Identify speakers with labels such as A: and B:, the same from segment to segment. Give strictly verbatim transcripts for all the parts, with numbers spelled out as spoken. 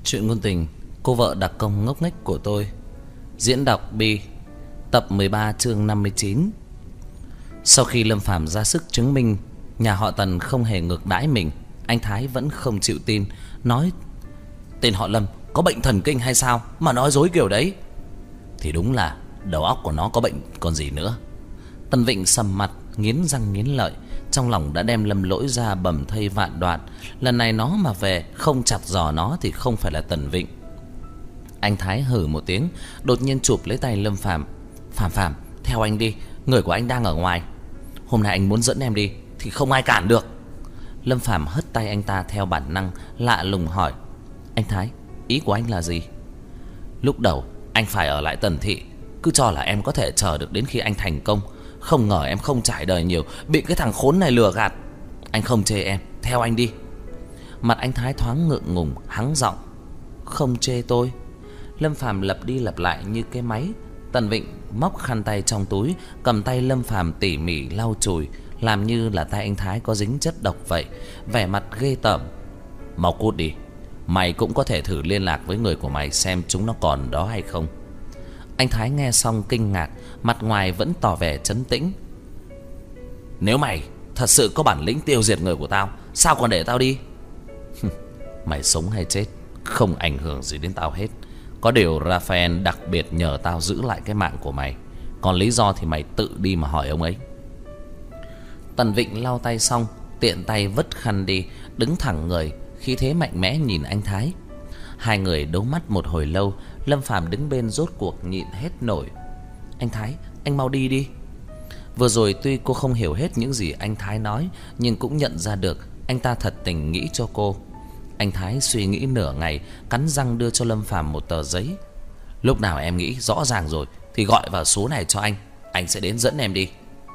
A: Chuyện ngôn tình Cô vợ đặc công ngốc nghếch của tôi. Diễn đọc Bi. Tập mười ba chương năm mươi chín. Sau khi Lâm Phàm ra sức chứng minh nhà họ Tần không hề ngược đãi mình, anh Thái vẫn không chịu tin, nói: tên họ Lâm có bệnh thần kinh hay sao mà nói dối kiểu đấy? Thì đúng là đầu óc của nó có bệnh còn gì nữa. Tần Vịnh sầm mặt, nghiến răng nghiến lợi, trong lòng đã đem Lâm Lỗi ra bầm thây vạn đoạn. Lần này nó mà về không chặt giò nó thì không phải là Tần Vịnh. Anh Thái hừ một tiếng, đột nhiên chụp lấy tay Lâm Phàm. Phàm Phàm, theo anh đi, người của anh đang ở ngoài. Hôm nay anh muốn dẫn em đi thì không ai cản được. Lâm Phàm hất tay anh ta theo bản năng, lạ lùng hỏi: anh Thái, ý của anh là gì? Lúc đầu anh phải ở lại Tần thị, cứ cho là em có thể chờ được đến khi anh thành công. Không ngờ em không trải đời nhiều, bị cái thằng khốn này lừa gạt. Anh không chê em, theo anh đi. Mặt anh Thái thoáng ngượng ngùng, hắng giọng: không chê tôi. Lâm Phàm lặp đi lặp lại như cái máy. Tần Vịnh móc khăn tay trong túi, cầm tay Lâm Phàm tỉ mỉ lau chùi, làm như là tay anh Thái có dính chất độc vậy, vẻ mặt ghê tởm. Mau cút đi, mày cũng có thể thử liên lạc với người của mày xem chúng nó còn đó hay không. Anh Thái nghe xong kinh ngạc, mặt ngoài vẫn tỏ vẻ trấn tĩnh. Nếu mày thật sự có bản lĩnh tiêu diệt người của tao, sao còn để tao đi? Mày sống hay chết không ảnh hưởng gì đến tao hết. Có điều Raphael đặc biệt nhờ tao giữ lại cái mạng của mày, còn lý do thì mày tự đi mà hỏi ông ấy. Tần Vịnh lau tay xong, tiện tay vứt khăn đi, đứng thẳng người, khí thế mạnh mẽ nhìn anh Thái. Hai người đấu mắt một hồi lâu, Lâm Phàm đứng bên rốt cuộc nhịn hết nổi. Anh Thái, anh mau đi đi. Vừa rồi tuy cô không hiểu hết những gì anh Thái nói, nhưng cũng nhận ra được anh ta thật tình nghĩ cho cô. Anh Thái suy nghĩ nửa ngày, cắn răng đưa cho Lâm Phàm một tờ giấy. Lúc nào em nghĩ rõ ràng rồi thì gọi vào số này cho anh, anh sẽ đến dẫn em đi.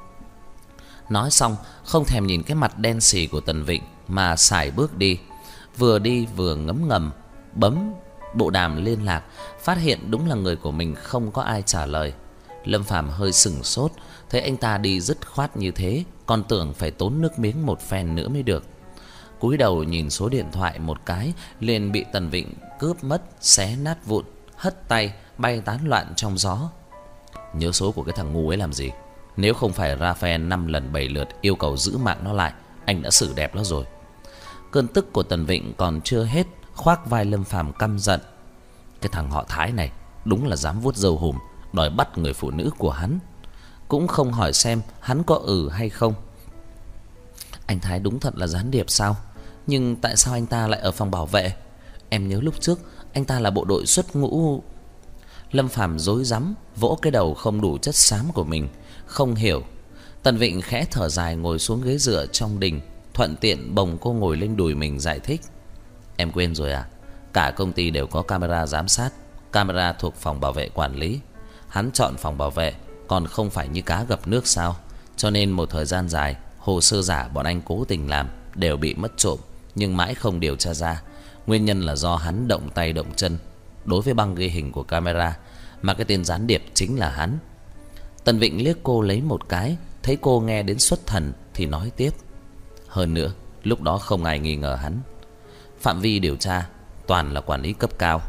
A: Nói xong, không thèm nhìn cái mặt đen sì của Tần Vịnh mà sải bước đi. Vừa đi vừa ngấm ngầm bấm bộ đàm liên lạc, phát hiện đúng là người của mình không có ai trả lời. Lâm Phàm hơi sững sốt, thấy anh ta đi dứt khoát như thế, còn tưởng phải tốn nước miếng một phen nữa mới được. Cúi đầu nhìn số điện thoại một cái, liền bị Tần Vịnh cướp mất, xé nát vụn, hất tay bay tán loạn trong gió. Nhớ số của cái thằng ngu ấy làm gì? Nếu không phải Raphael năm lần bảy lượt yêu cầu giữ mạng nó lại, anh đã xử đẹp nó rồi. Cơn tức của Tần Vịnh còn chưa hết, khoác vai Lâm Phàm căm giận. Cái thằng họ Thái này đúng là dám vuốt râu hùm, đòi bắt người phụ nữ của hắn, cũng không hỏi xem hắn có ừ hay không. Anh Thái đúng thật là gián điệp sao? Nhưng tại sao anh ta lại ở phòng bảo vệ? Em nhớ lúc trước anh ta là bộ đội xuất ngũ. Lâm Phàm rối rắm vỗ cái đầu không đủ chất xám của mình, không hiểu. Tần Vịnh khẽ thở dài ngồi xuống ghế dựa trong đình, thuận tiện bồng cô ngồi lên đùi mình giải thích. Em quên rồi à? Cả công ty đều có camera giám sát, camera thuộc phòng bảo vệ quản lý. Hắn chọn phòng bảo vệ, còn không phải như cá gặp nước sao? Cho nên một thời gian dài, hồ sơ giả bọn anh cố tình làm đều bị mất trộm, nhưng mãi không điều tra ra. Nguyên nhân là do hắn động tay động chân đối với băng ghi hình của camera, mà cái tên gián điệp chính là hắn. Tần Vịnh liếc cô lấy một cái, thấy cô nghe đến xuất thần thì nói tiếp. Hơn nữa, lúc đó không ai nghi ngờ hắn. Phạm vi điều tra toàn là quản lý cấp cao.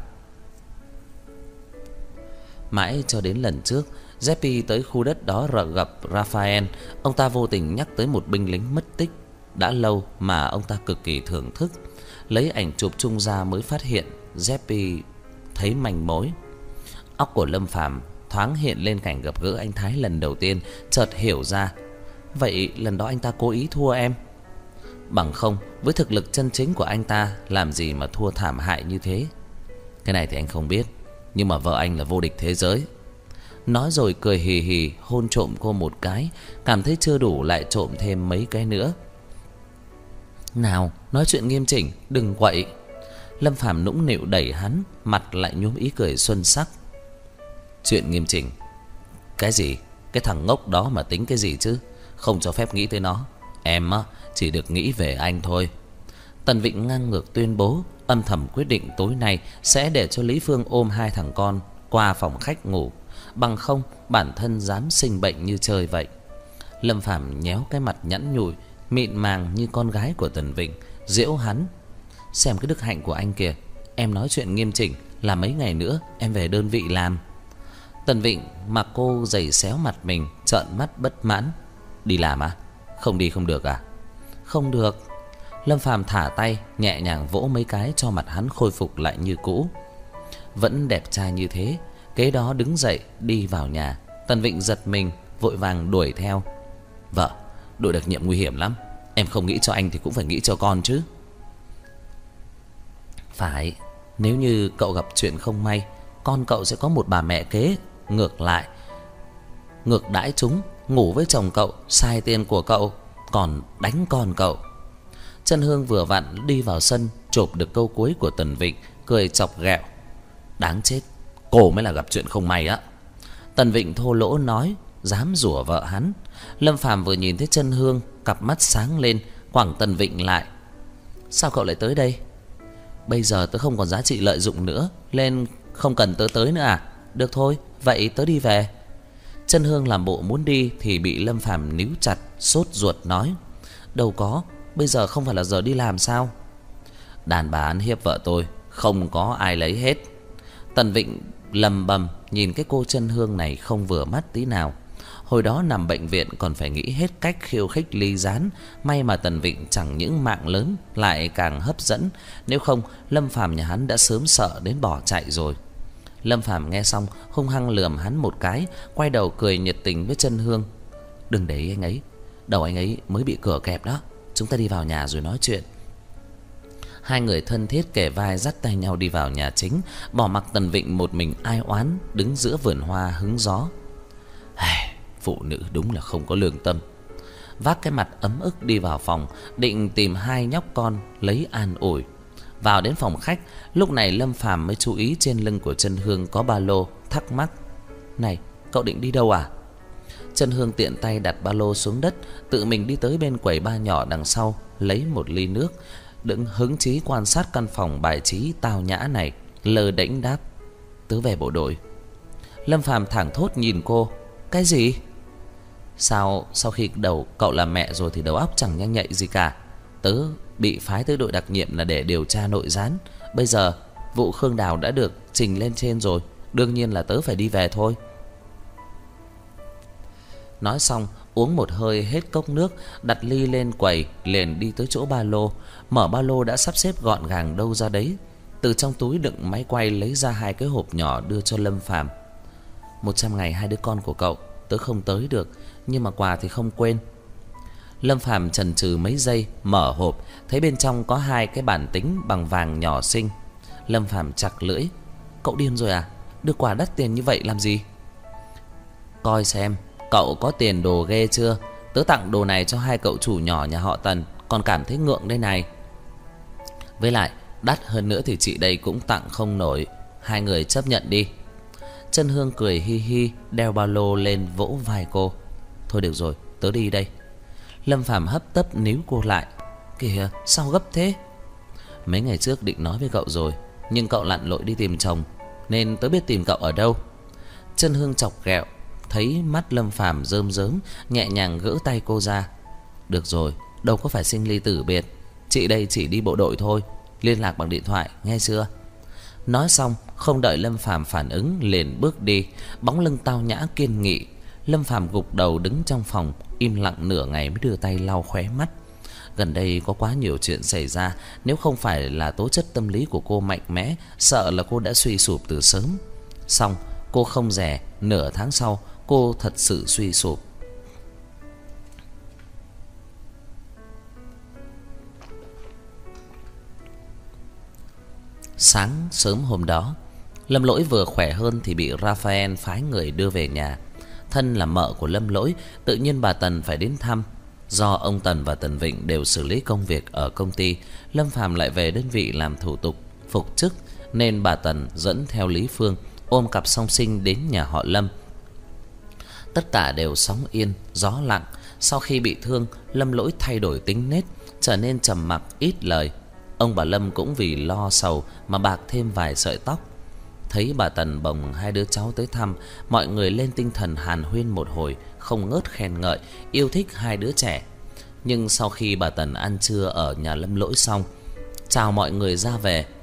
A: Mãi cho đến lần trước Jeppy tới khu đất đó gặp Raphael, ông ta vô tình nhắc tới một binh lính mất tích đã lâu mà ông ta cực kỳ thưởng thức. Lấy ảnh chụp chung ra mới phát hiện Jeppy thấy manh mối. Óc của Lâm Phàm thoáng hiện lên cảnh gặp gỡ anh Thái lần đầu tiên, chợt hiểu ra. Vậy lần đó anh ta cố ý thua em? Bằng không, với thực lực chân chính của anh ta, làm gì mà thua thảm hại như thế? Cái này thì anh không biết, nhưng mà vợ anh là vô địch thế giới. Nói rồi cười hì hì hôn trộm cô một cái, cảm thấy chưa đủ lại trộm thêm mấy cái nữa. Nào, nói chuyện nghiêm chỉnh, đừng quậy. Lâm Phàm nũng nịu đẩy hắn, mặt lại nhuốm ý cười xuân sắc. Chuyện nghiêm chỉnh? Cái gì? Cái thằng ngốc đó mà tính cái gì chứ? Không cho phép nghĩ tới nó. Em á, chỉ được nghĩ về anh thôi. Tần Vịnh ngang ngược tuyên bố, âm thầm quyết định tối nay sẽ để cho Lý Phương ôm hai thằng con qua phòng khách ngủ, bằng không bản thân dám sinh bệnh như chơi vậy. Lâm Phàm nhéo cái mặt nhẵn nhụi mịn màng như con gái của Tần Vịnh, giễu hắn. Xem cái đức hạnh của anh kìa, em nói chuyện nghiêm chỉnh là mấy ngày nữa em về đơn vị làm. Tần Vịnh mặc cô giày xéo mặt mình, trợn mắt bất mãn. Đi làm à? Không đi không được à? Không được. Lâm Phàm thả tay, nhẹ nhàng vỗ mấy cái cho mặt hắn khôi phục lại như cũ. Vẫn đẹp trai như thế. Kế đó đứng dậy đi vào nhà. Tần Vịnh giật mình, vội vàng đuổi theo. Vợ, đội đặc nhiệm nguy hiểm lắm. Em không nghĩ cho anh thì cũng phải nghĩ cho con chứ. Phải, nếu như cậu gặp chuyện không may, con cậu sẽ có một bà mẹ kế. Ngược lại, ngược đãi chúng, ngủ với chồng cậu, sai tiền của cậu, còn đánh con cậu. Chân Hương vừa vặn đi vào sân, chộp được câu cuối của Tần Vịnh, cười chọc ghẹo. Đáng chết, cô mới là gặp chuyện không may á. Tần Vịnh thô lỗ nói, dám rủa vợ hắn. Lâm Phàm vừa nhìn thấy Chân Hương, cặp mắt sáng lên, quẳng Tần Vịnh lại. Sao cậu lại tới đây? Bây giờ tớ không còn giá trị lợi dụng nữa, nên không cần tớ tới nữa à? Được thôi, vậy tớ đi về. Chân Hương làm bộ muốn đi thì bị Lâm Phàm níu chặt, sốt ruột nói. Đâu có, bây giờ không phải là giờ đi làm sao? Đàn bà ăn hiếp vợ tôi, không có ai lấy hết. Tần Vịnh lầm bầm nhìn cái cô Chân Hương này không vừa mắt tí nào. Hồi đó nằm bệnh viện còn phải nghĩ hết cách khiêu khích ly gián. May mà Tần Vịnh chẳng những mạng lớn lại càng hấp dẫn. Nếu không Lâm Phàm nhà hắn đã sớm sợ đến bỏ chạy rồi. Lâm Phàm nghe xong hung hăng lườm hắn một cái, quay đầu cười nhiệt tình với Chân Hương. Đừng để ý anh ấy, đầu anh ấy mới bị cửa kẹp đó. Chúng ta đi vào nhà rồi nói chuyện. Hai người thân thiết kề vai dắt tay nhau đi vào nhà chính, bỏ mặc Tần Vịnh một mình ai oán đứng giữa vườn hoa hứng gió. Phụ nữ đúng là không có lương tâm. Vác cái mặt ấm ức đi vào phòng, định tìm hai nhóc con lấy an ủi. Vào đến phòng khách, lúc này Lâm Phàm mới chú ý trên lưng của Chân Hương có ba lô, thắc mắc. Này, cậu định đi đâu à? Chân Hương tiện tay đặt ba lô xuống đất, tự mình đi tới bên quầy bar nhỏ đằng sau, lấy một ly nước, đứng hứng chí quan sát căn phòng bài trí tao nhã này, lơ đễnh đáp. Tớ về bộ đội. Lâm Phàm thảng thốt nhìn cô. Cái gì? Sao sau khi đầu cậu làm mẹ rồi thì đầu óc chẳng nhanh nhạy gì cả. Tớ bị phái tới đội đặc nhiệm là để điều tra nội gián. Bây giờ vụ Khương Đào đã được trình lên trên rồi, đương nhiên là tớ phải đi về thôi. Nói xong uống một hơi hết cốc nước, đặt ly lên quầy, liền đi tới chỗ ba lô. Mở ba lô đã sắp xếp gọn gàng đâu ra đấy. Từ trong túi đựng máy quay lấy ra hai cái hộp nhỏ đưa cho Lâm Phàm. Một trăm ngày hai đứa con của cậu tớ không tới được, nhưng mà quà thì không quên. Lâm Phàm chần chừ mấy giây, mở hộp, thấy bên trong có hai cái bản tính bằng vàng nhỏ xinh. Lâm Phàm chặt lưỡi. Cậu điên rồi à? Đưa quà đắt tiền như vậy làm gì? Coi xem cậu có tiền đồ ghê chưa? Tớ tặng đồ này cho hai cậu chủ nhỏ nhà họ Tần, còn cảm thấy ngượng đây này. Với lại đắt hơn nữa thì chị đây cũng tặng không nổi. Hai người chấp nhận đi. Chân Hương cười hi hi, đeo ba lô lên vỗ vai cô. Thôi được rồi, tớ đi đây. Lâm Phàm hấp tấp níu cô lại. Kìa, sao gấp thế? Mấy ngày trước định nói với cậu rồi, nhưng cậu lặn lội đi tìm chồng, nên tớ biết tìm cậu ở đâu. Chân Hương chọc ghẹo, thấy mắt Lâm Phàm rơm rớm, nhẹ nhàng gỡ tay cô ra. Được rồi, đâu có phải sinh ly tử biệt. Chị đây chỉ đi bộ đội thôi, liên lạc bằng điện thoại, nghe chưa? Nói xong không đợi Lâm Phàm phản ứng liền bước đi, bóng lưng tao nhã kiên nghị. Lâm Phàm gục đầu đứng trong phòng, im lặng nửa ngày mới đưa tay lau khóe mắt. Gần đây có quá nhiều chuyện xảy ra, nếu không phải là tố chất tâm lý của cô mạnh mẽ, sợ là cô đã suy sụp từ sớm. Xong cô không dè, nửa tháng sau cô thật sự suy sụp. Sáng sớm hôm đó, Lâm Lỗi vừa khỏe hơn thì bị Raphael phái người đưa về nhà. Thân là mợ của Lâm Lỗi, tự nhiên bà Tần phải đến thăm. Do ông Tần và Tần Vịnh đều xử lý công việc ở công ty, Lâm Phàm lại về đơn vị làm thủ tục phục chức, nên bà Tần dẫn theo Lý Phương ôm cặp song sinh đến nhà họ Lâm. Tất cả đều sóng yên, gió lặng. Sau khi bị thương, Lâm Lỗi thay đổi tính nết, trở nên trầm mặc ít lời. Ông bà Lâm cũng vì lo sầu mà bạc thêm vài sợi tóc. Thấy bà Tần bồng hai đứa cháu tới thăm, mọi người lên tinh thần hàn huyên một hồi, không ngớt khen ngợi, yêu thích hai đứa trẻ. Nhưng sau khi bà Tần ăn trưa ở nhà Lâm Lỗi xong, chào mọi người ra về,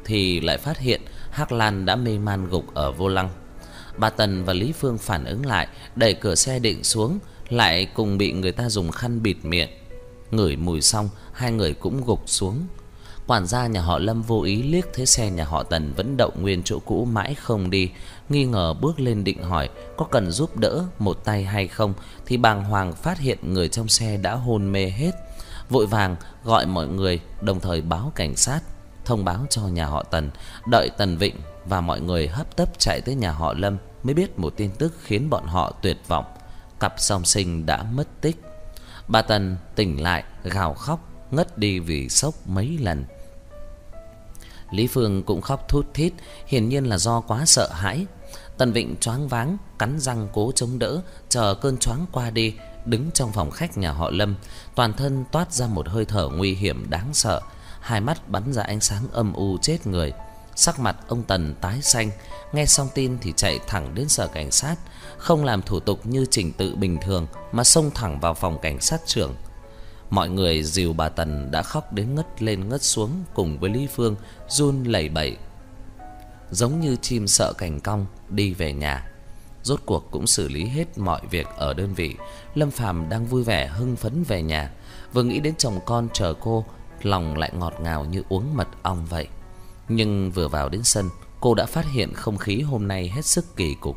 A: thì lại phát hiện Hắc Lan đã mê man gục ở vô lăng. Bà Tần và Lý Phương phản ứng lại, đẩy cửa xe định xuống, lại cùng bị người ta dùng khăn bịt miệng. Ngửi mùi xong, hai người cũng gục xuống. Quản gia nhà họ Lâm vô ý liếc thấy xe nhà họ Tần vẫn đậu nguyên chỗ cũ mãi không đi, nghi ngờ bước lên định hỏi có cần giúp đỡ một tay hay không, thì bàng hoàng phát hiện người trong xe đã hôn mê hết. Vội vàng gọi mọi người, đồng thời báo cảnh sát, thông báo cho nhà họ Tần. Đợi Tần Vịnh và mọi người hấp tấp chạy tới nhà họ Lâm mới biết một tin tức khiến bọn họ tuyệt vọng: cặp song sinh đã mất tích. Bà Tần tỉnh lại gào khóc, ngất đi vì sốc mấy lần. Lý Phương cũng khóc thút thít, hiển nhiên là do quá sợ hãi. Tần Vịnh choáng váng, cắn răng cố chống đỡ, chờ cơn choáng qua đi, đứng trong phòng khách nhà họ Lâm, toàn thân toát ra một hơi thở nguy hiểm đáng sợ, hai mắt bắn ra ánh sáng âm u chết người. Sắc mặt ông Tần tái xanh, nghe xong tin thì chạy thẳng đến sở cảnh sát, không làm thủ tục như trình tự bình thường mà xông thẳng vào phòng cảnh sát trưởng. Mọi người dìu bà Tần đã khóc đến ngất lên ngất xuống, cùng với Lý Phương run lẩy bẩy, giống như chim sợ cành cong đi về nhà. Rốt cuộc cũng xử lý hết mọi việc ở đơn vị. Lâm Phàm đang vui vẻ hưng phấn về nhà, vừa nghĩ đến chồng con chờ cô, lòng lại ngọt ngào như uống mật ong vậy. Nhưng vừa vào đến sân, cô đã phát hiện không khí hôm nay hết sức kỳ cục.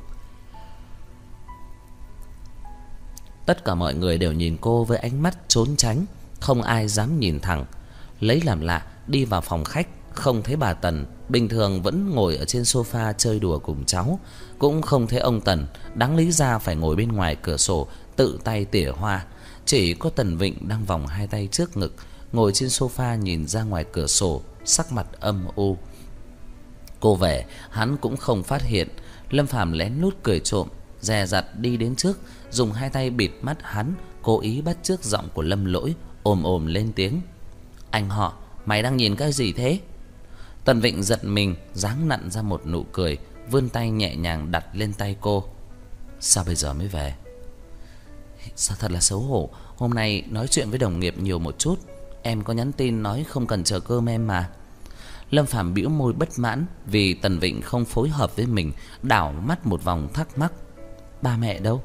A: Tất cả mọi người đều nhìn cô với ánh mắt trốn tránh, không ai dám nhìn thẳng. Lấy làm lạ, đi vào phòng khách, không thấy bà Tần, bình thường vẫn ngồi ở trên sofa chơi đùa cùng cháu. Cũng không thấy ông Tần, đáng lý ra phải ngồi bên ngoài cửa sổ tự tay tỉa hoa. Chỉ có Tần Vịnh đang vòng hai tay trước ngực, ngồi trên sofa nhìn ra ngoài cửa sổ, sắc mặt âm u. Cô về, hắn cũng không phát hiện. Lâm Phàm lén lút cười trộm, dè dặt đi đến trước, dùng hai tay bịt mắt hắn, cố ý bắt chước giọng của Lâm Lỗi, ồm ồm lên tiếng: "Anh họ, mày đang nhìn cái gì thế?" Tần Vịnh giật mình, giáng nặn ra một nụ cười, vươn tay nhẹ nhàng đặt lên tay cô. "Sao bây giờ mới về?" "Sao thật là xấu hổ, hôm nay nói chuyện với đồng nghiệp nhiều một chút. Em có nhắn tin nói không cần chờ cơm em mà." Lâm Phàm bĩu môi bất mãn vì Tần Vịnh không phối hợp với mình, đảo mắt một vòng thắc mắc: "Ba mẹ đâu?"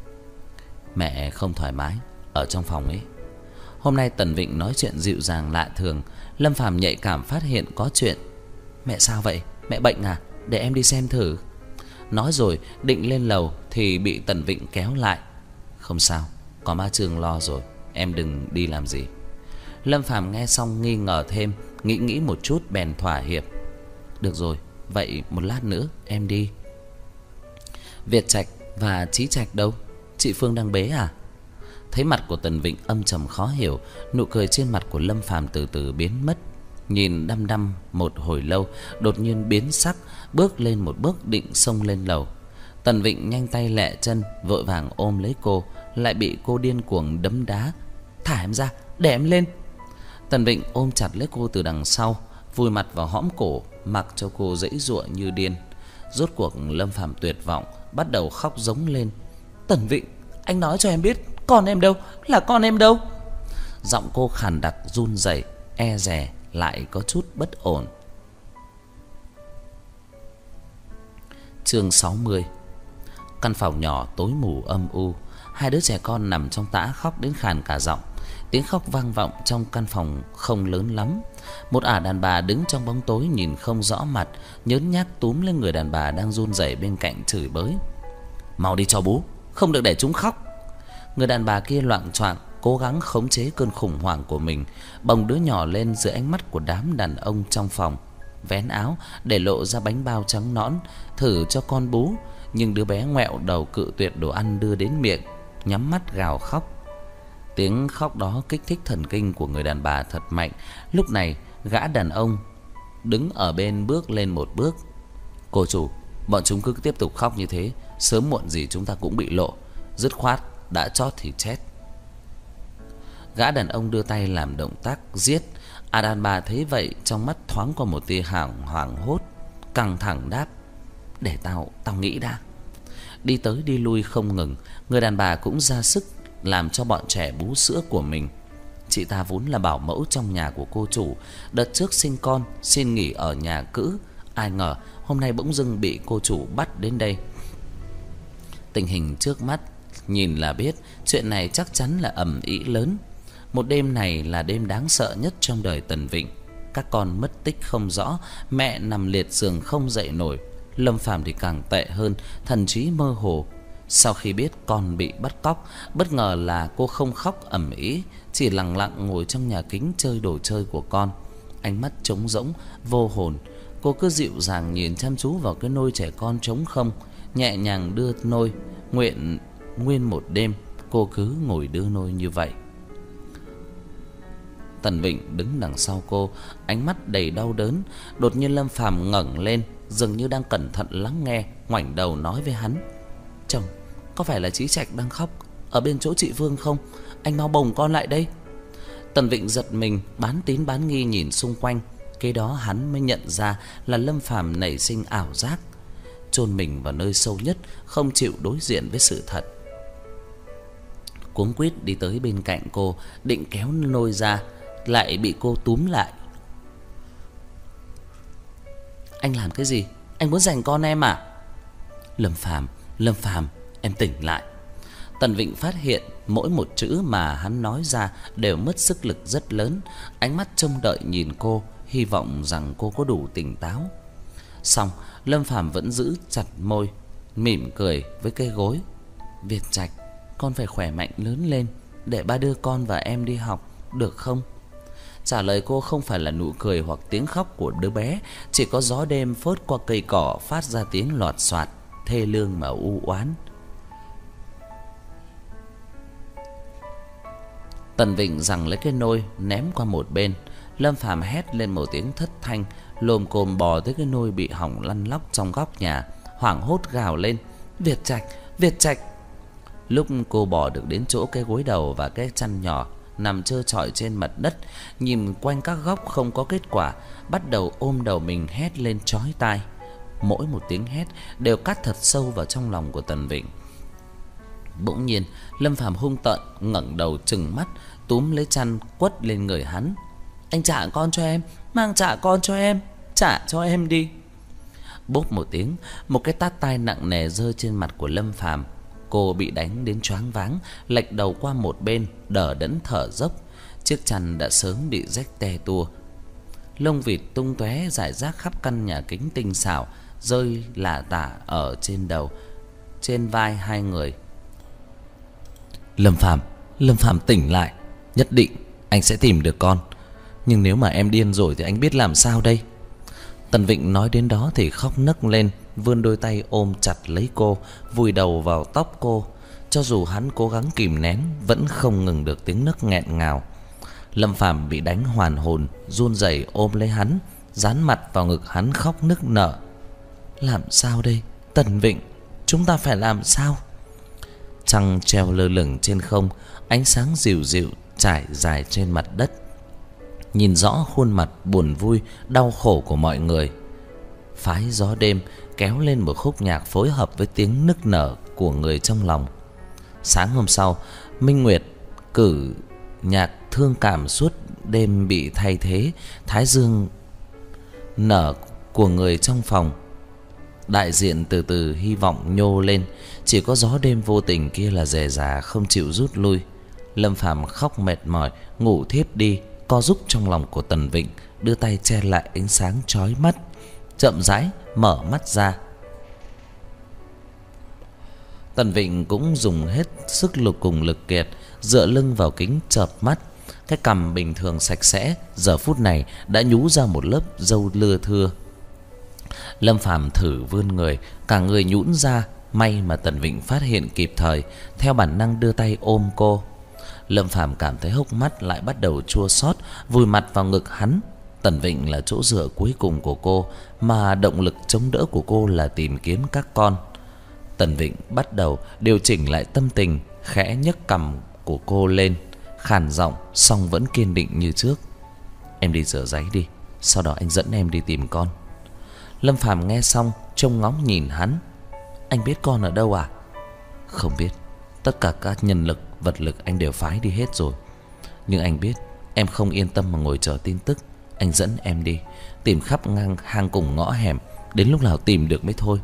A: "Mẹ không thoải mái, ở trong phòng ấy." Hôm nay Tần Vịnh nói chuyện dịu dàng lạ thường, Lâm Phàm nhạy cảm phát hiện có chuyện. "Mẹ sao vậy? Mẹ bệnh à? Để em đi xem thử." Nói rồi định lên lầu thì bị Tần Vịnh kéo lại. "Không sao, có má Trương lo rồi, em đừng đi làm gì." Lâm Phàm nghe xong nghi ngờ thêm, nghĩ nghĩ một chút bèn thỏa hiệp. "Được rồi, vậy một lát nữa em đi." "Việt Trạch và Chí Trạch đâu? Chị Phương đang bế à?" Thấy mặt của Tần Vịnh âm trầm khó hiểu, nụ cười trên mặt của Lâm Phàm từ từ biến mất. Nhìn đăm đăm một hồi lâu, đột nhiên biến sắc, bước lên một bước định xông lên lầu. Tần Vịnh nhanh tay lẹ chân, vội vàng ôm lấy cô, lại bị cô điên cuồng đấm đá. "Thả em ra, để em lên." Tần Vịnh ôm chặt lấy cô từ đằng sau, vùi mặt vào hõm cổ, mặc cho cô giãy giụa như điên. Rốt cuộc Lâm Phàm tuyệt vọng, bắt đầu khóc giống lên. "Tần Vịnh, anh nói cho em biết, con em đâu? Là con em đâu?" Giọng cô khàn đặc run rẩy, e dè lại có chút bất ổn. Chương sáu mươi. Căn phòng nhỏ tối mù âm u, hai đứa trẻ con nằm trong tã khóc đến khàn cả giọng. Tiếng khóc vang vọng trong căn phòng không lớn lắm. Một ả đàn bà đứng trong bóng tối nhìn không rõ mặt, nhớn nhác túm lên người đàn bà đang run rẩy bên cạnh chửi bới: "Mau đi cho bú, không được để chúng khóc." Người đàn bà kia loạng choạng cố gắng khống chế cơn khủng hoảng của mình, bồng đứa nhỏ lên dưới ánh mắt của đám đàn ông trong phòng, vén áo để lộ ra bánh bao trắng nõn, thử cho con bú, nhưng đứa bé ngoẹo đầu cự tuyệt đồ ăn đưa đến miệng, nhắm mắt gào khóc. Tiếng khóc đó kích thích thần kinh của người đàn bà thật mạnh. Lúc này, gã đàn ông đứng ở bên bước lên một bước: "Cô chủ, bọn chúng cứ tiếp tục khóc như thế, sớm muộn gì chúng ta cũng bị lộ, dứt khoát đã chót thì chết." Gã đàn ông đưa tay làm động tác giết. À đàn bà thấy vậy, trong mắt thoáng qua một tia hoảng hoảng hốt, căng thẳng đáp: "Để tao, tao nghĩ đã." Đi tới đi lui không ngừng, người đàn bà cũng ra sức làm cho bọn trẻ bú sữa của mình. Chị ta vốn là bảo mẫu trong nhà của cô chủ, đợt trước sinh con xin nghỉ ở nhà cữ, ai ngờ hôm nay bỗng dưng bị cô chủ bắt đến đây. Tình hình trước mắt nhìn là biết chuyện này chắc chắn là ầm ĩ lớn. Một đêm này là đêm đáng sợ nhất trong đời Tần Vịnh. Các con mất tích không rõ, mẹ nằm liệt giường không dậy nổi. Lâm Phàm thì càng tệ hơn, thần trí mơ hồ. Sau khi biết con bị bắt cóc, bất ngờ là cô không khóc ầm ĩ, chỉ lặng lặng ngồi trong nhà kính chơi đồ chơi của con. Ánh mắt trống rỗng, vô hồn. Cô cứ dịu dàng nhìn chăm chú vào cái nôi trẻ con trống không, nhẹ nhàng đưa nôi. Nguyện nguyên một đêm cô cứ ngồi đưa nôi như vậy. Tần Vịnh đứng đằng sau cô, ánh mắt đầy đau đớn. Đột nhiên Lâm Phàm ngẩng lên, dường như đang cẩn thận lắng nghe, ngoảnh đầu nói với hắn: "Chồng, có phải là Chí Trạch đang khóc ở bên chỗ chị Vương không? Anh mau bồng con lại đây." Tần Vịnh giật mình, bán tín bán nghi nhìn xung quanh. Kế đó hắn mới nhận ra là Lâm Phàm nảy sinh ảo giác, chôn mình vào nơi sâu nhất, không chịu đối diện với sự thật. Cuống quýt đi tới bên cạnh cô, định kéo nôi ra, lại bị cô túm lại. "Anh làm cái gì? Anh muốn giành con em à?" "Lâm Phàm, Lâm Phàm, em tỉnh lại." Tần Vịnh phát hiện mỗi một chữ mà hắn nói ra đều mất sức lực rất lớn, ánh mắt trông đợi nhìn cô, hy vọng rằng cô có đủ tỉnh táo. Xong, Lâm Phàm vẫn giữ chặt môi, mỉm cười với cây gối. "Việt Trạch, con phải khỏe mạnh lớn lên để ba đưa con và em đi học, được không?" Trả lời cô không phải là nụ cười hoặc tiếng khóc của đứa bé, chỉ có gió đêm phớt qua cây cỏ phát ra tiếng lọt xoạt, thê lương mà u oán. Tần Vịnh giằng lấy cái nôi ném qua một bên. Lâm Phàm hét lên một tiếng thất thanh, lồm cồm bò tới cái nôi bị hỏng lăn lóc trong góc nhà, hoảng hốt gào lên: "Việt Trạch, Việt Trạch!" Lúc cô bò được đến chỗ cái gối đầu và cái chăn nhỏ nằm trơ trọi trên mặt đất, nhìn quanh các góc không có kết quả, bắt đầu ôm đầu mình hét lên chói tai. Mỗi một tiếng hét đều cắt thật sâu vào trong lòng của Tần Vịnh. Bỗng nhiên, Lâm Phàm hung tợn ngẩng đầu trừng mắt, túm lấy chăn quất lên người hắn. "Anh trả con cho em, mang trả con cho em, trả cho em đi." Bốp một tiếng, một cái tát tai nặng nề rơi trên mặt của Lâm Phàm. Cô bị đánh đến choáng váng, lệch đầu qua một bên, đờ đẫn thở dốc. Chiếc chăn đã sớm bị rách te tua. Lông vịt tung tóe rải rác khắp căn nhà kính tinh xảo, rơi lả tả ở trên đầu, trên vai hai người. "Lâm Phàm, Lâm Phàm tỉnh lại, nhất định anh sẽ tìm được con. Nhưng nếu mà em điên rồi thì anh biết làm sao đây?" Tần Vịnh nói đến đó thì khóc nấc lên, vươn đôi tay ôm chặt lấy cô, vùi đầu vào tóc cô. Cho dù hắn cố gắng kìm nén, vẫn không ngừng được tiếng nấc nghẹn ngào. Lâm Phàm bị đánh hoàn hồn, run rẩy ôm lấy hắn, dán mặt vào ngực hắn khóc nức nở. "Làm sao đây, Tần Vịnh, chúng ta phải làm sao?" Trăng treo lơ lửng trên không, ánh sáng dịu dịu trải dài trên mặt đất, nhìn rõ khuôn mặt buồn vui, đau khổ của mọi người. Phái gió đêm kéo lên một khúc nhạc phối hợp với tiếng nức nở của người trong lòng. Sáng hôm sau, Minh Nguyệt cử nhạc thương cảm suốt đêm bị thay thế, thái dương nở của người trong phòng. Đại diện từ từ hy vọng nhô lên, chỉ có gió đêm vô tình kia là dè dà không chịu rút lui. Lâm Phàm khóc mệt mỏi, ngủ thiếp đi, co rúm trong lòng của Tần Vịnh, đưa tay che lại ánh sáng chói mắt, chậm rãi mở mắt ra. Tần Vịnh cũng dùng hết sức lực cùng lực kiệt, dựa lưng vào kính chợp mắt. Cái cằm bình thường sạch sẽ giờ phút này đã nhú ra một lớp râu lưa thưa. Lâm Phàm thử vươn người, cả người nhũn ra, may mà Tần Vịnh phát hiện kịp thời, theo bản năng đưa tay ôm cô. Lâm Phàm cảm thấy hốc mắt lại bắt đầu chua xót, vùi mặt vào ngực hắn. Tần Vịnh là chỗ dựa cuối cùng của cô, mà động lực chống đỡ của cô là tìm kiếm các con. Tần Vịnh bắt đầu điều chỉnh lại tâm tình, khẽ nhấc cằm của cô lên, khàn giọng song vẫn kiên định như trước. "Em đi rửa ráy đi, sau đó anh dẫn em đi tìm con." Lâm Phàm nghe xong trông ngóng nhìn hắn. "Anh biết con ở đâu à?" "Không biết, tất cả các nhân lực, vật lực anh đều phái đi hết rồi. Nhưng anh biết Em không yên tâm mà ngồi chờ tin tức. Anh dẫn em đi, tìm khắp ngang hang cùng ngõ hẻm, đến lúc nào tìm được mới thôi.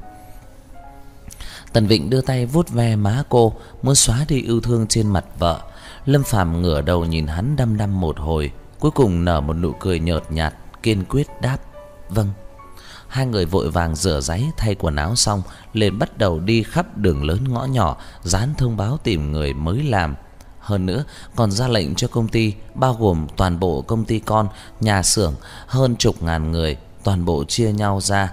A: Tần Vịnh đưa tay vuốt ve má cô, muốn xóa đi yêu thương trên mặt vợ. Lâm Phàm ngửa đầu nhìn hắn đăm đăm một hồi, cuối cùng nở một nụ cười nhợt nhạt, kiên quyết đáp: "Vâng." Hai người vội vàng rửa ráy thay quần áo xong, liền bắt đầu đi khắp đường lớn ngõ nhỏ, dán thông báo tìm người mới làm. Hơn nữa còn ra lệnh cho công ty, bao gồm toàn bộ công ty con, nhà xưởng hơn chục ngàn người, toàn bộ chia nhau ra,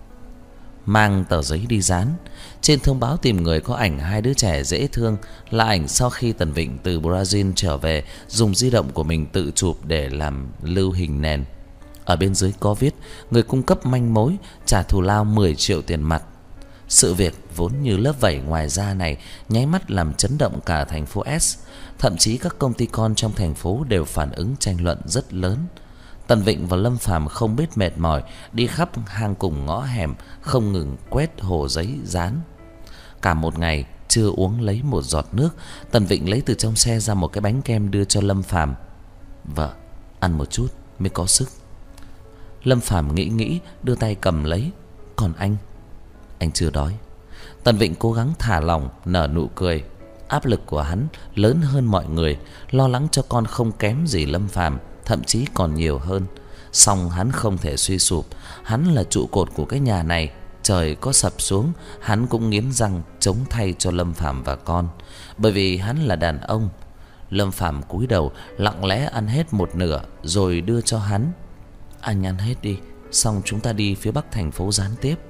A: mang tờ giấy đi dán. Trên thông báo tìm người có ảnh hai đứa trẻ dễ thương, là ảnh sau khi Tần Vịnh từ Brazil trở về, dùng di động của mình tự chụp để làm lưu hình nền. Ở bên dưới có viết người cung cấp manh mối trả thù lao mười triệu tiền mặt. Sự việc vốn như lớp vảy ngoài da này nháy mắt làm chấn động cả thành phố S, thậm chí các công ty con trong thành phố đều phản ứng tranh luận rất lớn. Tần Vịnh và Lâm Phàm không biết mệt mỏi, đi khắp hang cùng ngõ hẻm, không ngừng quét hồ giấy dán. Cả một ngày chưa uống lấy một giọt nước, Tần Vịnh lấy từ trong xe ra một cái bánh kem đưa cho Lâm Phàm. "Vợ, ăn một chút mới có sức." Lâm Phàm nghĩ nghĩ đưa tay cầm lấy. "Còn anh?" "Anh chưa đói." Tần Vịnh cố gắng thả lỏng, nở nụ cười. Áp lực của hắn lớn hơn mọi người, lo lắng cho con không kém gì Lâm Phàm, thậm chí còn nhiều hơn. Song hắn không thể suy sụp, hắn là trụ cột của cái nhà này, trời có sập xuống, hắn cũng nghiến răng chống thay cho Lâm Phàm và con, bởi vì hắn là đàn ông. Lâm Phàm cúi đầu lặng lẽ ăn hết một nửa rồi đưa cho hắn. "Anh ăn hết đi, xong chúng ta đi phía bắc thành phố gián tiếp."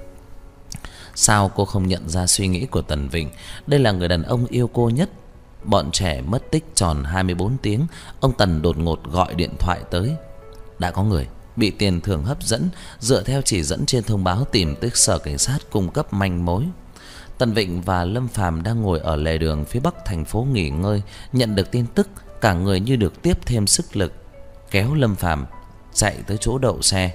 A: Sao cô không nhận ra suy nghĩ của Tần Vịnh? Đây là người đàn ông yêu cô nhất. Bọn trẻ mất tích tròn hai mươi bốn tiếng, ông Tần đột ngột gọi điện thoại tới. Đã có người bị tiền thưởng hấp dẫn, dựa theo chỉ dẫn trên thông báo tìm tới sở cảnh sát cung cấp manh mối. Tần Vịnh và Lâm Phàm đang ngồi ở lề đường phía bắc thành phố nghỉ ngơi, nhận được tin tức, cả người như được tiếp thêm sức lực, kéo Lâm Phàm chạy tới chỗ đậu xe.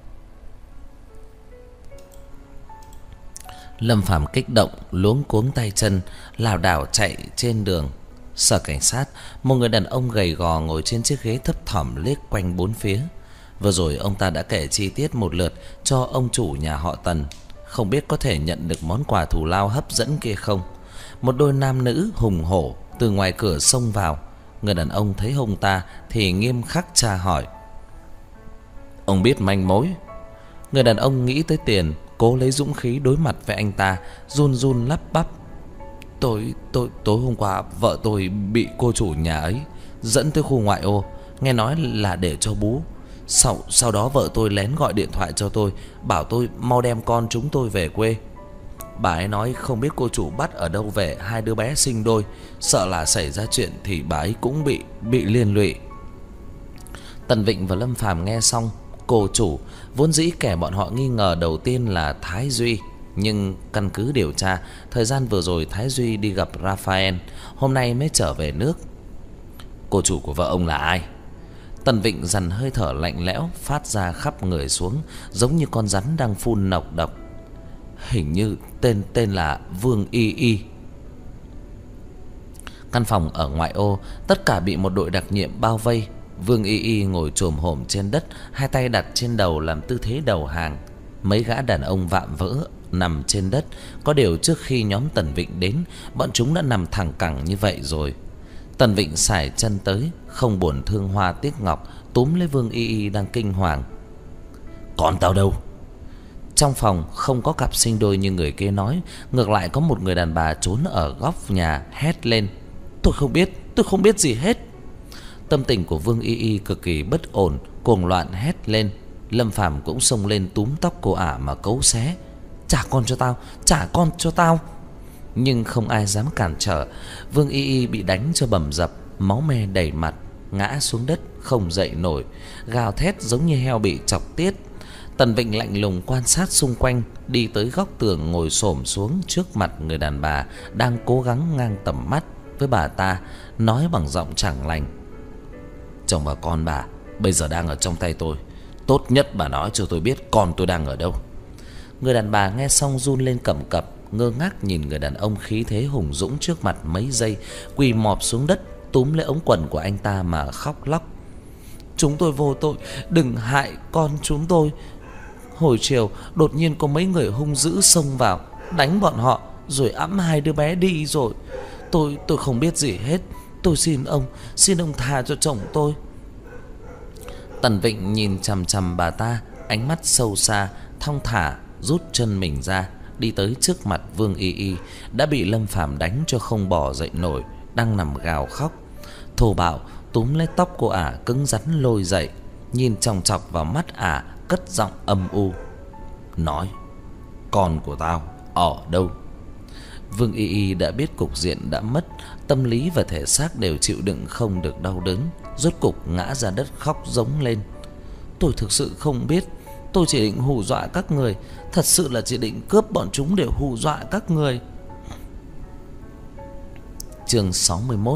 A: Lâm Phàm kích động, luống cuống tay chân, lảo đảo chạy trên đường. Sở cảnh sát, một người đàn ông gầy gò ngồi trên chiếc ghế thấp thỏm liếc quanh bốn phía. Vừa rồi ông ta đã kể chi tiết một lượt cho ông chủ nhà họ Tần, không biết có thể nhận được món quà thù lao hấp dẫn kia không. Một đôi nam nữ hùng hổ từ ngoài cửa xông vào. Người đàn ông thấy ông ta thì nghiêm khắc tra hỏi: "Ông biết manh mối?" Người đàn ông nghĩ tới tiền, cố lấy dũng khí đối mặt với anh ta, run run lắp bắp: Tối tối tối hôm qua vợ tôi bị cô chủ nhà ấy dẫn tới khu ngoại ô, nghe nói là để cho bú. Sau sau đó vợ tôi lén gọi điện thoại cho tôi, bảo tôi mau đem con chúng tôi về quê. Bà ấy nói không biết cô chủ bắt ở đâu về hai đứa bé sinh đôi, sợ là xảy ra chuyện thì bà ấy cũng bị bị liên lụy. Tần Vịnh và Lâm Phàm nghe xong, cô chủ vốn dĩ kẻ bọn họ nghi ngờ đầu tiên là Thái Duy, nhưng căn cứ điều tra, thời gian vừa rồi Thái Duy đi gặp Raphael, hôm nay mới trở về nước. Cô chủ của vợ ông là ai? Tần Vịnh dằn hơi thở lạnh lẽo phát ra khắp người xuống, giống như con rắn đang phun nọc độc. Hình như tên tên là Vương Y Y. Căn phòng ở ngoại ô tất cả bị một đội đặc nhiệm bao vây. Vương Y Y ngồi chồm hổm trên đất, hai tay đặt trên đầu làm tư thế đầu hàng. Mấy gã đàn ông vạm vỡ nằm trên đất, có điều trước khi nhóm Tần Vịnh đến, bọn chúng đã nằm thẳng cẳng như vậy rồi. Tần Vịnh sải chân tới, không buồn thương hoa tiếc ngọc, túm lấy Vương Y Y đang kinh hoàng. Còn tao đâu? Trong phòng không có cặp sinh đôi như người kia nói, ngược lại có một người đàn bà trốn ở góc nhà hét lên: Tôi không biết, tôi không biết gì hết. Tâm tình của Vương Y Y cực kỳ bất ổn, cuồng loạn hét lên. Lâm Phàm cũng xông lên túm tóc cô ả mà cấu xé: Trả con cho tao, trả con cho tao. Nhưng không ai dám cản trở. Vương Y Y bị đánh cho bầm dập, máu me đầy mặt, ngã xuống đất không dậy nổi, gào thét giống như heo bị chọc tiết. Tần Vịnh lạnh lùng quan sát xung quanh, đi tới góc tường ngồi xổm xuống trước mặt người đàn bà đang cố gắng ngang tầm mắt với bà ta, nói bằng giọng chẳng lành: Chồng và con bà bây giờ đang ở trong tay tôi, tốt nhất bà nói cho tôi biết con tôi đang ở đâu. Người đàn bà nghe xong run lên cầm cập, ngơ ngác nhìn người đàn ông khí thế hùng dũng trước mặt mấy giây, quỳ mọp xuống đất túm lấy ống quần của anh ta mà khóc lóc. chúng tôi vô tội, đừng hại con chúng tôi. Hồi chiều đột nhiên có mấy người hung dữ xông vào, đánh bọn họ rồi ẵm hai đứa bé đi rồi. Tôi tôi không biết gì hết. Tôi xin ông, xin ông tha cho chồng tôi. Tần Vịnh nhìn chằm chằm bà ta, ánh mắt sâu xa, thong thả rút chân mình ra, đi tới trước mặt Vương Y Y đã bị Lâm Phàm đánh cho không bò dậy nổi, đang nằm gào khóc. Thô bạo túm lấy tóc cô ả cứng rắn lôi dậy, nhìn chòng chọc vào mắt ả, cất giọng âm u: "Nói, con của tao ở đâu?" Vương Y Y đã biết cục diện đã mất, tâm lý và thể xác đều chịu đựng không được đau đớn, rốt cục ngã ra đất khóc giống lên: "Tôi thực sự không biết, tôi chỉ định hù dọa các người, thật sự là chỉ định cướp bọn chúng để hù dọa các người." Chương sáu mươi mốt.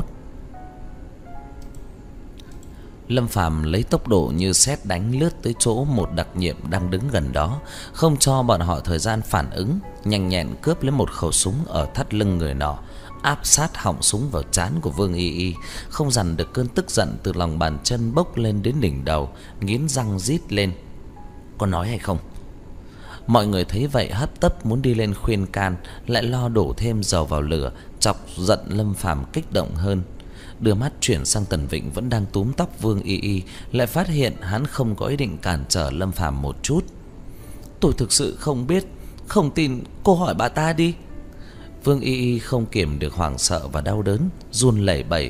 A: Lâm Phàm lấy tốc độ như sét đánh lướt tới chỗ một đặc nhiệm đang đứng gần đó, không cho bọn họ thời gian phản ứng, nhanh nhẹn cướp lấy một khẩu súng ở thắt lưng người nọ, áp sát họng súng vào trán của Vương Y Y, không dằn được cơn tức giận từ lòng bàn chân bốc lên đến đỉnh đầu, nghiến răng rít lên: "Có nói hay không?" Mọi người thấy vậy hấp tấp muốn đi lên khuyên can, lại lo đổ thêm dầu vào lửa, chọc giận Lâm Phàm kích động hơn. Đưa mắt chuyển sang Tần Vịnh vẫn đang túm tóc Vương Y Y, lại phát hiện hắn không có ý định cản trở Lâm Phàm một chút. "Tôi thực sự không biết, không tin, cô hỏi bà ta đi." Vương Y Y không kiềm được hoảng sợ và đau đớn, run lẩy bẩy.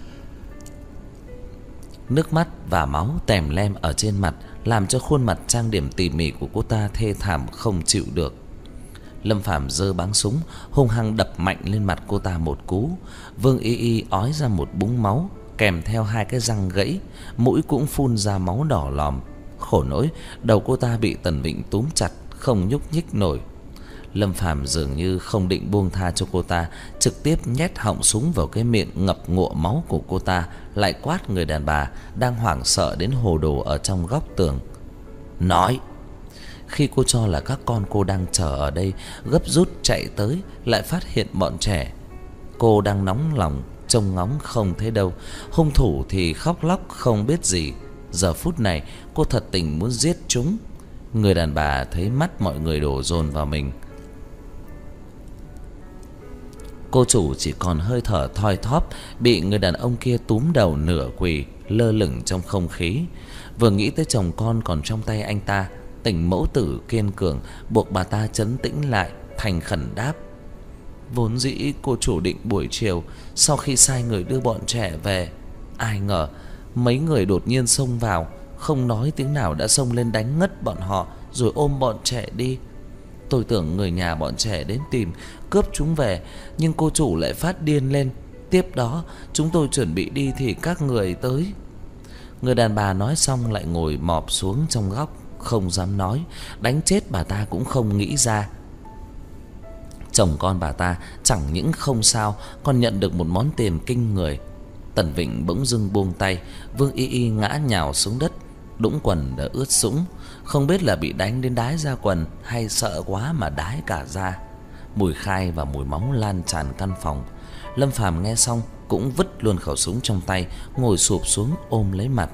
A: Nước mắt và máu tèm lem ở trên mặt làm cho khuôn mặt trang điểm tỉ mỉ của cô ta thê thảm không chịu được. Lâm Phàm giơ báng súng hung hăng đập mạnh lên mặt cô ta một cú. Vương Y Y ói ra một búng máu, kèm theo hai cái răng gãy, mũi cũng phun ra máu đỏ lòm. Khổ nỗi đầu cô ta bị Tần Vịnh túm chặt, không nhúc nhích nổi. Lâm Phàm dường như không định buông tha cho cô ta, trực tiếp nhét họng súng vào cái miệng ngập ngụa máu của cô ta, lại quát người đàn bà đang hoảng sợ đến hồ đồ ở trong góc tường: "Nói!" Khi cô cho là các con cô đang chờ ở đây gấp rút chạy tới, lại phát hiện bọn trẻ. Cô đang nóng lòng trông ngóng không thấy đâu, hung thủ thì khóc lóc không biết gì. Giờ phút này cô thật tình muốn giết chúng. Người đàn bà thấy mắt mọi người đổ dồn vào mình, cô chủ chỉ còn hơi thở thoi thóp, bị người đàn ông kia túm đầu nửa quỳ, lơ lửng trong không khí. Vừa nghĩ tới chồng con còn trong tay anh ta, tình mẫu tử kiên cường buộc bà ta trấn tĩnh lại, thành khẩn đáp: "Vốn dĩ cô chủ định buổi chiều sau khi sai người đưa bọn trẻ về, ai ngờ mấy người đột nhiên xông vào, không nói tiếng nào đã xông lên đánh ngất bọn họ rồi ôm bọn trẻ đi. Tôi tưởng người nhà bọn trẻ đến tìm cướp chúng về, nhưng cô chủ lại phát điên lên. Tiếp đó chúng tôi chuẩn bị đi thì các người tới." Người đàn bà nói xong lại ngồi mọp xuống trong góc, không dám nói, đánh chết bà ta cũng không nghĩ ra. Chồng con bà ta chẳng những không sao, còn nhận được một món tiền kinh người. Tần Vịnh bỗng dưng buông tay, Vương Y Y ngã nhào xuống đất, đũng quần đã ướt sũng, không biết là bị đánh đến đái ra quần hay sợ quá mà đái cả ra. Mùi khai và mùi máu lan tràn căn phòng. Lâm Phàm nghe xong cũng vứt luôn khẩu súng trong tay, ngồi xụp xuống ôm lấy mặt.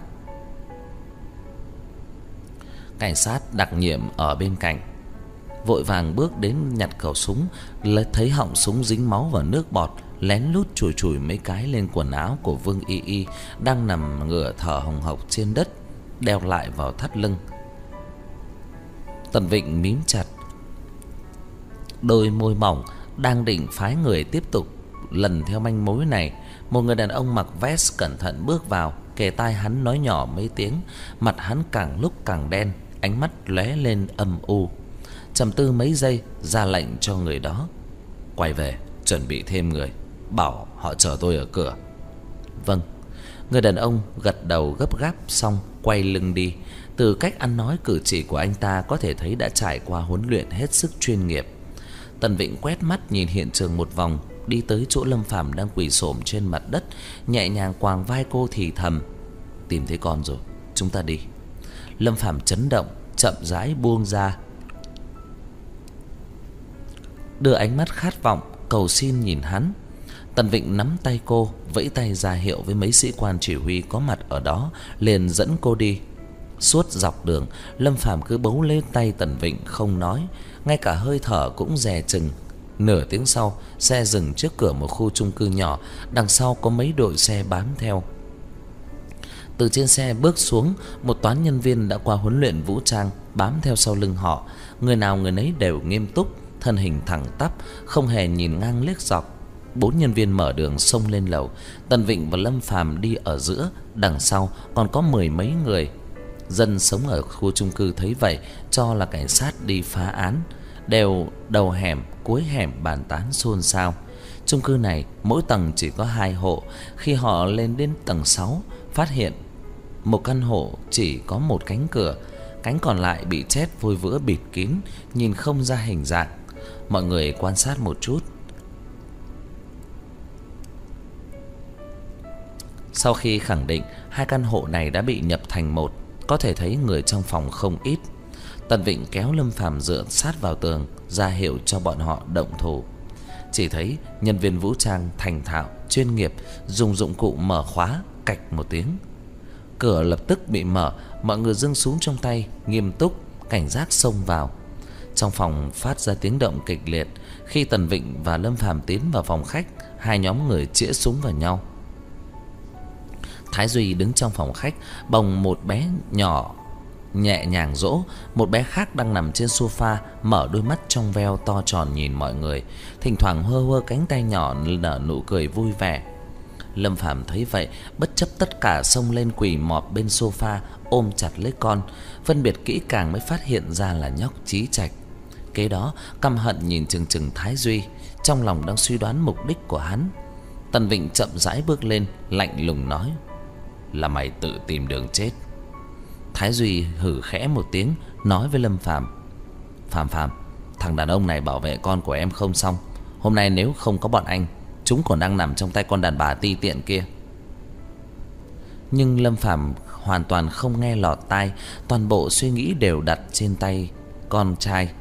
A: Cảnh sát đặc nhiệm ở bên cạnh vội vàng bước đến nhặt khẩu súng, lấy thấy họng súng dính máu và nước bọt, lén lút chùi chùi mấy cái lên quần áo của Vương Y Y đang nằm ngửa thở hồng hộc trên đất, đeo lại vào thắt lưng. Tần Vịnh mím chặt đôi môi mỏng, đang định phái người tiếp tục lần theo manh mối này. Một người đàn ông mặc vest cẩn thận bước vào, kề tai hắn nói nhỏ mấy tiếng. Mặt hắn càng lúc càng đen, ánh mắt lóe lên âm u. Trầm tư mấy giây, ra lệnh cho người đó: "Quay về, chuẩn bị thêm người, bảo họ chờ tôi ở cửa." "Vâng." Người đàn ông gật đầu gấp gáp xong quay lưng đi. Từ cách ăn nói cử chỉ của anh ta có thể thấy đã trải qua huấn luyện hết sức chuyên nghiệp. Tần Vịnh quét mắt nhìn hiện trường một vòng, đi tới chỗ Lâm Phàm đang quỳ xổm trên mặt đất, nhẹ nhàng quàng vai cô thì thầm: "Tìm thấy con rồi, chúng ta đi." Lâm Phàm chấn động, chậm rãi buông ra, đưa ánh mắt khát vọng cầu xin nhìn hắn. Tần Vịnh nắm tay cô, vẫy tay ra hiệu với mấy sĩ quan chỉ huy có mặt ở đó, liền dẫn cô đi. Suốt dọc đường, Lâm Phàm cứ bấu lấy tay Tần Vịnh không nói, ngay cả hơi thở cũng dè chừng. Nửa tiếng sau, xe dừng trước cửa một khu chung cư nhỏ, đằng sau có mấy đội xe bám theo. Từ trên xe bước xuống, một toán nhân viên đã qua huấn luyện vũ trang bám theo sau lưng họ, người nào người nấy đều nghiêm túc, thân hình thẳng tắp, không hề nhìn ngang liếc dọc. Bốn nhân viên mở đường xông lên lầu, Tần Vịnh và Lâm Phàm đi ở giữa, đằng sau còn có mười mấy người. Dân sống ở khu chung cư thấy vậy cho là cảnh sát đi phá án, đều đầu hẻm cuối hẻm bàn tán xôn xao. Chung cư này mỗi tầng chỉ có hai hộ, khi họ lên đến tầng sáu phát hiện một căn hộ chỉ có một cánh cửa, cánh còn lại bị chét vôi vữa bịt kín, nhìn không ra hình dạng. Mọi người quan sát một chút. Sau khi khẳng định hai căn hộ này đã bị nhập thành một, có thể thấy người trong phòng không ít. Tần Vịnh kéo Lâm Phàm dựa sát vào tường, ra hiệu cho bọn họ động thủ. Chỉ thấy nhân viên vũ trang thành thạo, chuyên nghiệp dùng dụng cụ mở khóa, cạch một tiếng. Cửa lập tức bị mở, mọi người giương súng trong tay, nghiêm túc, cảnh giác xông vào. Trong phòng phát ra tiếng động kịch liệt. Khi Tần Vịnh và Lâm Phàm tiến vào phòng khách, hai nhóm người chĩa súng vào nhau. Thái Duy đứng trong phòng khách, bồng một bé nhỏ nhẹ nhàng dỗ, một bé khác đang nằm trên sofa, mở đôi mắt trong veo to tròn nhìn mọi người, thỉnh thoảng hơ hơ cánh tay nhỏ nở nụ cười vui vẻ. Lâm Phàm thấy vậy, bất chấp tất cả xông lên quỳ mọp bên sofa, ôm chặt lấy con, phân biệt kỹ càng mới phát hiện ra là nhóc Chí Trạch. Kế đó, căm hận nhìn chừng chừng Thái Duy, trong lòng đang suy đoán mục đích của hắn. Tần Vịnh chậm rãi bước lên, lạnh lùng nói: "Là mày tự tìm đường chết." Thái Duy hừ khẽ một tiếng, nói với Lâm Phàm: "Phàm Phàm, thằng đàn ông này bảo vệ con của em không xong, hôm nay nếu không có bọn anh, chúng còn đang nằm trong tay con đàn bà ti tiện kia." Nhưng Lâm Phàm hoàn toàn không nghe lọt tai, toàn bộ suy nghĩ đều đặt trên tay con trai.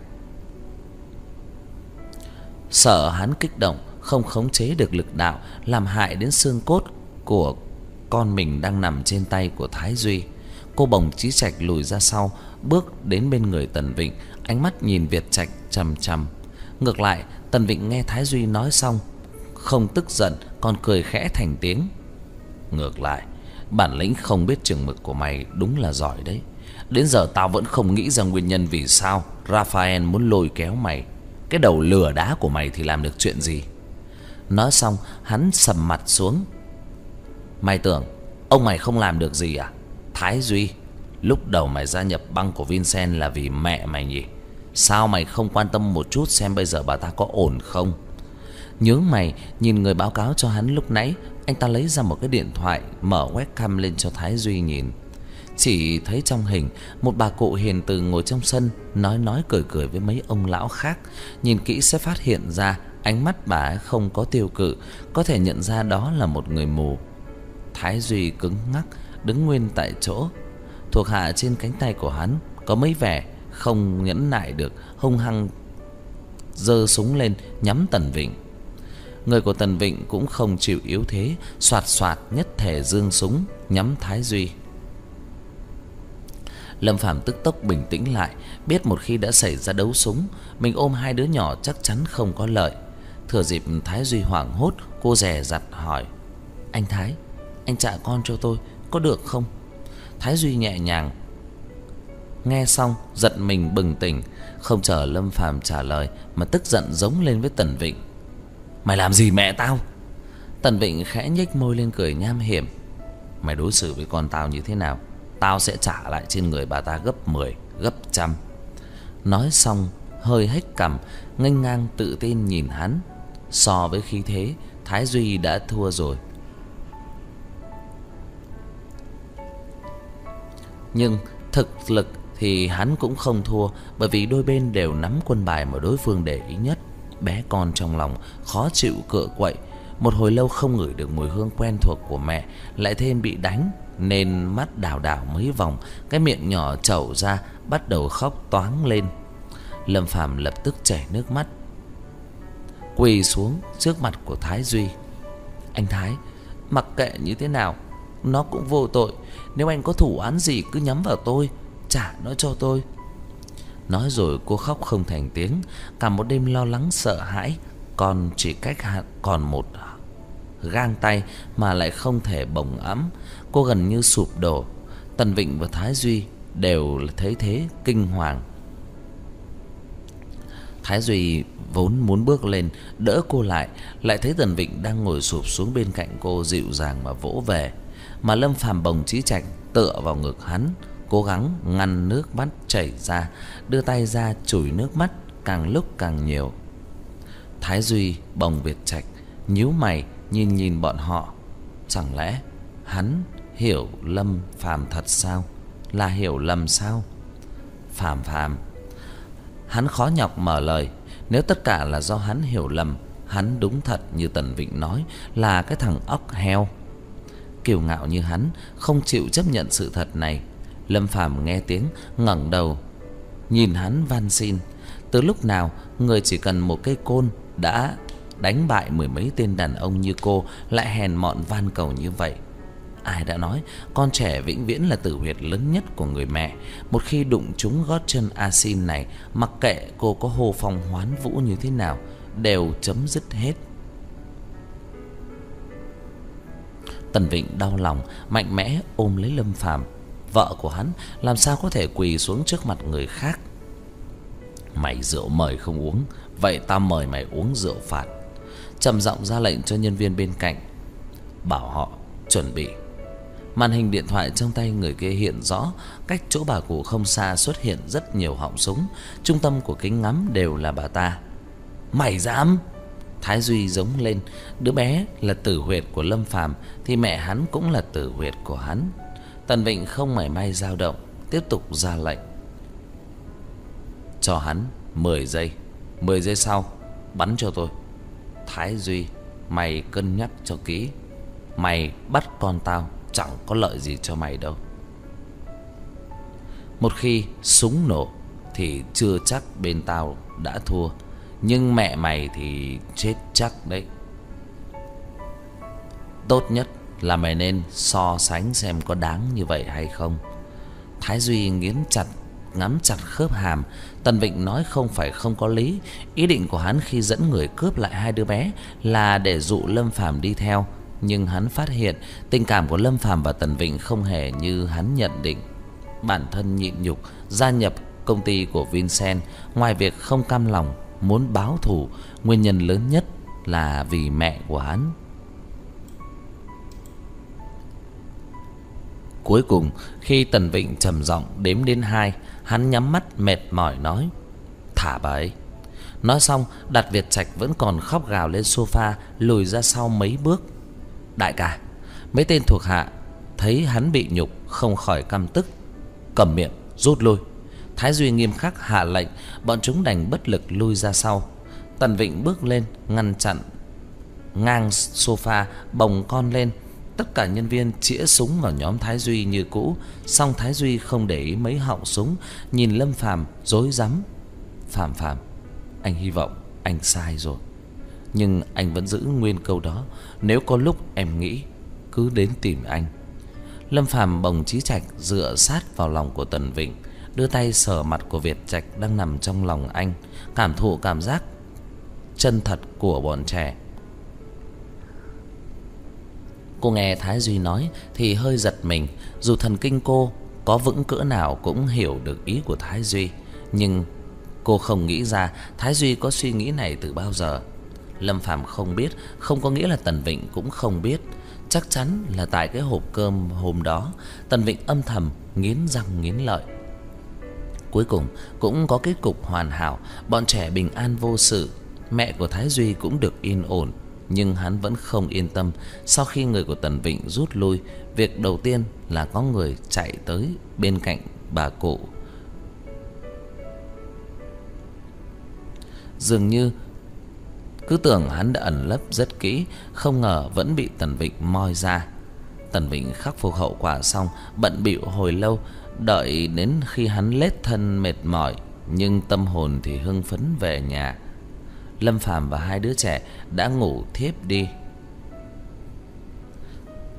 A: Sợ hắn kích động, không khống chế được lực đạo, làm hại đến xương cốt của con mình đang nằm trên tay của Thái Duy. Cô bồng Chí Trạch lùi ra sau, bước đến bên người Tần Vịnh, ánh mắt nhìn Việt Trạch chằm chằm. Ngược lại, Tần Vịnh nghe Thái Duy nói xong, không tức giận, còn cười khẽ thành tiếng: "Ngược lại, bản lĩnh không biết chừng mực của mày đúng là giỏi đấy. Đến giờ tao vẫn không nghĩ ra nguyên nhân vì sao Raphael muốn lôi kéo mày. Cái đầu lừa đá của mày thì làm được chuyện gì?" Nói xong, hắn sầm mặt xuống. "Mày tưởng ông mày không làm được gì à? Thái Duy, lúc đầu mày gia nhập băng của Vincent là vì mẹ mày nhỉ? Sao mày không quan tâm một chút xem bây giờ bà ta có ổn không?" Nhướng mày nhìn người báo cáo cho hắn lúc nãy, anh ta lấy ra một cái điện thoại, mở webcam lên cho Thái Duy nhìn. Chỉ thấy trong hình, một bà cụ hiền từ ngồi trong sân, nói nói cười cười với mấy ông lão khác. Nhìn kỹ sẽ phát hiện ra ánh mắt bà ấy không có tiêu cự, có thể nhận ra đó là một người mù. Thái Duy cứng ngắc, đứng nguyên tại chỗ. Thuộc hạ trên cánh tay của hắn có mấy vẻ không nhẫn nại được, hung hăng giơ súng lên nhắm Tần Vịnh. Người của Tần Vịnh cũng không chịu yếu thế, soạt soạt nhất thể giương súng nhắm Thái Duy. Lâm Phàm tức tốc bình tĩnh lại, biết một khi đã xảy ra đấu súng, mình ôm hai đứa nhỏ chắc chắn không có lợi. Thừa dịp Thái Duy hoảng hốt, cô dè dặt hỏi: "Anh Thái, anh trả con cho tôi có được không?" Thái Duy nhẹ nhàng. Nghe xong giật mình bừng tỉnh, không chờ Lâm Phàm trả lời mà tức giận giống lên với Tần Vịnh: "Mày làm gì mẹ tao?" Tần Vịnh khẽ nhếch môi lên cười nham hiểm: "Mày đối xử với con tao như thế nào, tao sẽ trả lại trên người bà ta gấp mười, gấp trăm." Nói xong hơi hếch cằm, nghênh ngang tự tin nhìn hắn. So với khí thế, Thái Duy đã thua rồi. Nhưng thực lực thì hắn cũng không thua, bởi vì đôi bên đều nắm quân bài mà đối phương để ý nhất. Bé con trong lòng khó chịu cựa quậy, một hồi lâu không ngửi được mùi hương quen thuộc của mẹ, lại thêm bị đánh nên mắt đảo đảo mấy vòng, cái miệng nhỏ trẩu ra, bắt đầu khóc toáng lên. Lâm Phàm lập tức chảy nước mắt, quỳ xuống trước mặt của Thái Duy: Anh Thái, mặc kệ như thế nào nó cũng vô tội. Nếu anh có thủ án gì cứ nhắm vào tôi, trả nó cho tôi. Nói rồi cô khóc không thành tiếng. Cả một đêm lo lắng sợ hãi, còn chỉ cách còn một gang tay mà lại không thể bồng ẵm. Cô gần như sụp đổ. Tần Vịnh và Thái Duy đều thấy thế kinh hoàng. Thái Duy vốn muốn bước lên đỡ cô lại, lại thấy Tần Vịnh đang ngồi sụp xuống bên cạnh cô dịu dàng mà vỗ về. Mà Lâm Phàm bồng Chí Trạch tựa vào ngực hắn, cố gắng ngăn nước mắt chảy ra, đưa tay ra chùi nước mắt càng lúc càng nhiều. Thái Duy bồng Việt Trạch, nhíu mày nhìn nhìn bọn họ. Chẳng lẽ hắn hiểu Lâm Phàm thật sao? Là hiểu lầm sao? Phàm Phàm, hắn khó nhọc mở lời. Nếu tất cả là do hắn hiểu lầm, hắn đúng thật như Tần Vịnh nói là cái thằng óc heo. Kiêu ngạo như hắn không chịu chấp nhận sự thật này. Lâm Phàm nghe tiếng ngẩng đầu nhìn hắn van xin. Từ lúc nào người chỉ cần một cây côn đã đánh bại mười mấy tên đàn ông như cô lại hèn mọn van cầu như vậy? Ai đã nói con trẻ vĩnh viễn là tử huyệt lớn nhất của người mẹ. Một khi đụng trúng gót chân a xin này, mặc kệ cô có hô phong hoán vũ như thế nào, đều chấm dứt hết. Tần Vịnh đau lòng, mạnh mẽ ôm lấy Lâm Phàm. Vợ của hắn làm sao có thể quỳ xuống trước mặt người khác? Mày rượu mời không uống, vậy tao mời mày uống rượu phạt. Trầm giọng ra lệnh cho nhân viên bên cạnh, bảo họ chuẩn bị. Màn hình điện thoại trong tay người kia hiện rõ, cách chỗ bà cụ không xa xuất hiện rất nhiều họng súng. Trung tâm của kính ngắm đều là bà ta. Mày dám? Thái Duy giống lên. Đứa bé là tử huyệt của Lâm Phàm thì mẹ hắn cũng là tử huyệt của hắn. Tần Vịnh không mảy may dao động, tiếp tục ra lệnh. Cho hắn mười giây. Mười giây sau bắn cho tôi. Thái Duy, mày cân nhắc cho kỹ. Mày bắt con tao chẳng có lợi gì cho mày đâu. Một khi súng nổ thì chưa chắc bên tao đã thua, nhưng mẹ mày thì chết chắc đấy. Tốt nhất là mày nên so sánh xem có đáng như vậy hay không. Thái Duy nghiến chặt, ngắm chặt khớp hàm. Tần Vịnh nói không phải không có lý. Ý định của hắn khi dẫn người cướp lại hai đứa bé là để dụ Lâm Phàm đi theo. Nhưng hắn phát hiện tình cảm của Lâm Phàm và Tần Vịnh không hề như hắn nhận định. Bản thân nhịn nhục gia nhập công ty của Vincent, ngoài việc không cam lòng muốn báo thù, nguyên nhân lớn nhất là vì mẹ của hắn. Cuối cùng khi Tần Vịnh trầm giọng đếm đến hai, hắn nhắm mắt mệt mỏi nói, thả bà ấy. Nói xong đặt Việt Trạch vẫn còn khóc gào lên sofa, lùi ra sau mấy bước. Đại ca, mấy tên thuộc hạ thấy hắn bị nhục không khỏi căm tức. Cầm miệng, rút lui. Thái Duy nghiêm khắc hạ lệnh. Bọn chúng đành bất lực lui ra sau. Tần Vịnh bước lên ngăn chặn ngang sofa, bồng con lên. Tất cả nhân viên chĩa súng vào nhóm Thái Duy như cũ. Song Thái Duy không để ý mấy họng súng, nhìn Lâm Phàm rối rắm. Phàm Phàm, anh hy vọng anh sai rồi, nhưng anh vẫn giữ nguyên câu đó. Nếu có lúc em nghĩ, cứ đến tìm anh. Lâm Phàm bồng Chí Trạch dựa sát vào lòng của Tần Vịnh, đưa tay sờ mặt của Việt Trạch đang nằm trong lòng anh, cảm thụ cảm giác chân thật của bọn trẻ. Cô nghe Thái Duy nói thì hơi giật mình. Dù thần kinh cô có vững cỡ nào cũng hiểu được ý của Thái Duy, nhưng cô không nghĩ ra Thái Duy có suy nghĩ này từ bao giờ. Lâm Phàm không biết, không có nghĩa là Tần Vịnh cũng không biết. Chắc chắn là tại cái hộp cơm hôm đó, Tần Vịnh âm thầm nghiến răng nghiến lợi. Cuối cùng cũng có kết cục hoàn hảo. Bọn trẻ bình an vô sự. Mẹ của Thái Duy cũng được yên ổn. Nhưng hắn vẫn không yên tâm. Sau khi người của Tần Vịnh rút lui, việc đầu tiên là có người chạy tới bên cạnh bà cụ. Dường như cứ tưởng hắn đã ẩn lấp rất kỹ, không ngờ vẫn bị Tần Vịnh moi ra. Tần Vịnh khắc phục hậu quả xong, bận bịu hồi lâu, đợi đến khi hắn lết thân mệt mỏi, nhưng tâm hồn thì hưng phấn về nhà. Lâm Phàm và hai đứa trẻ đã ngủ thiếp đi.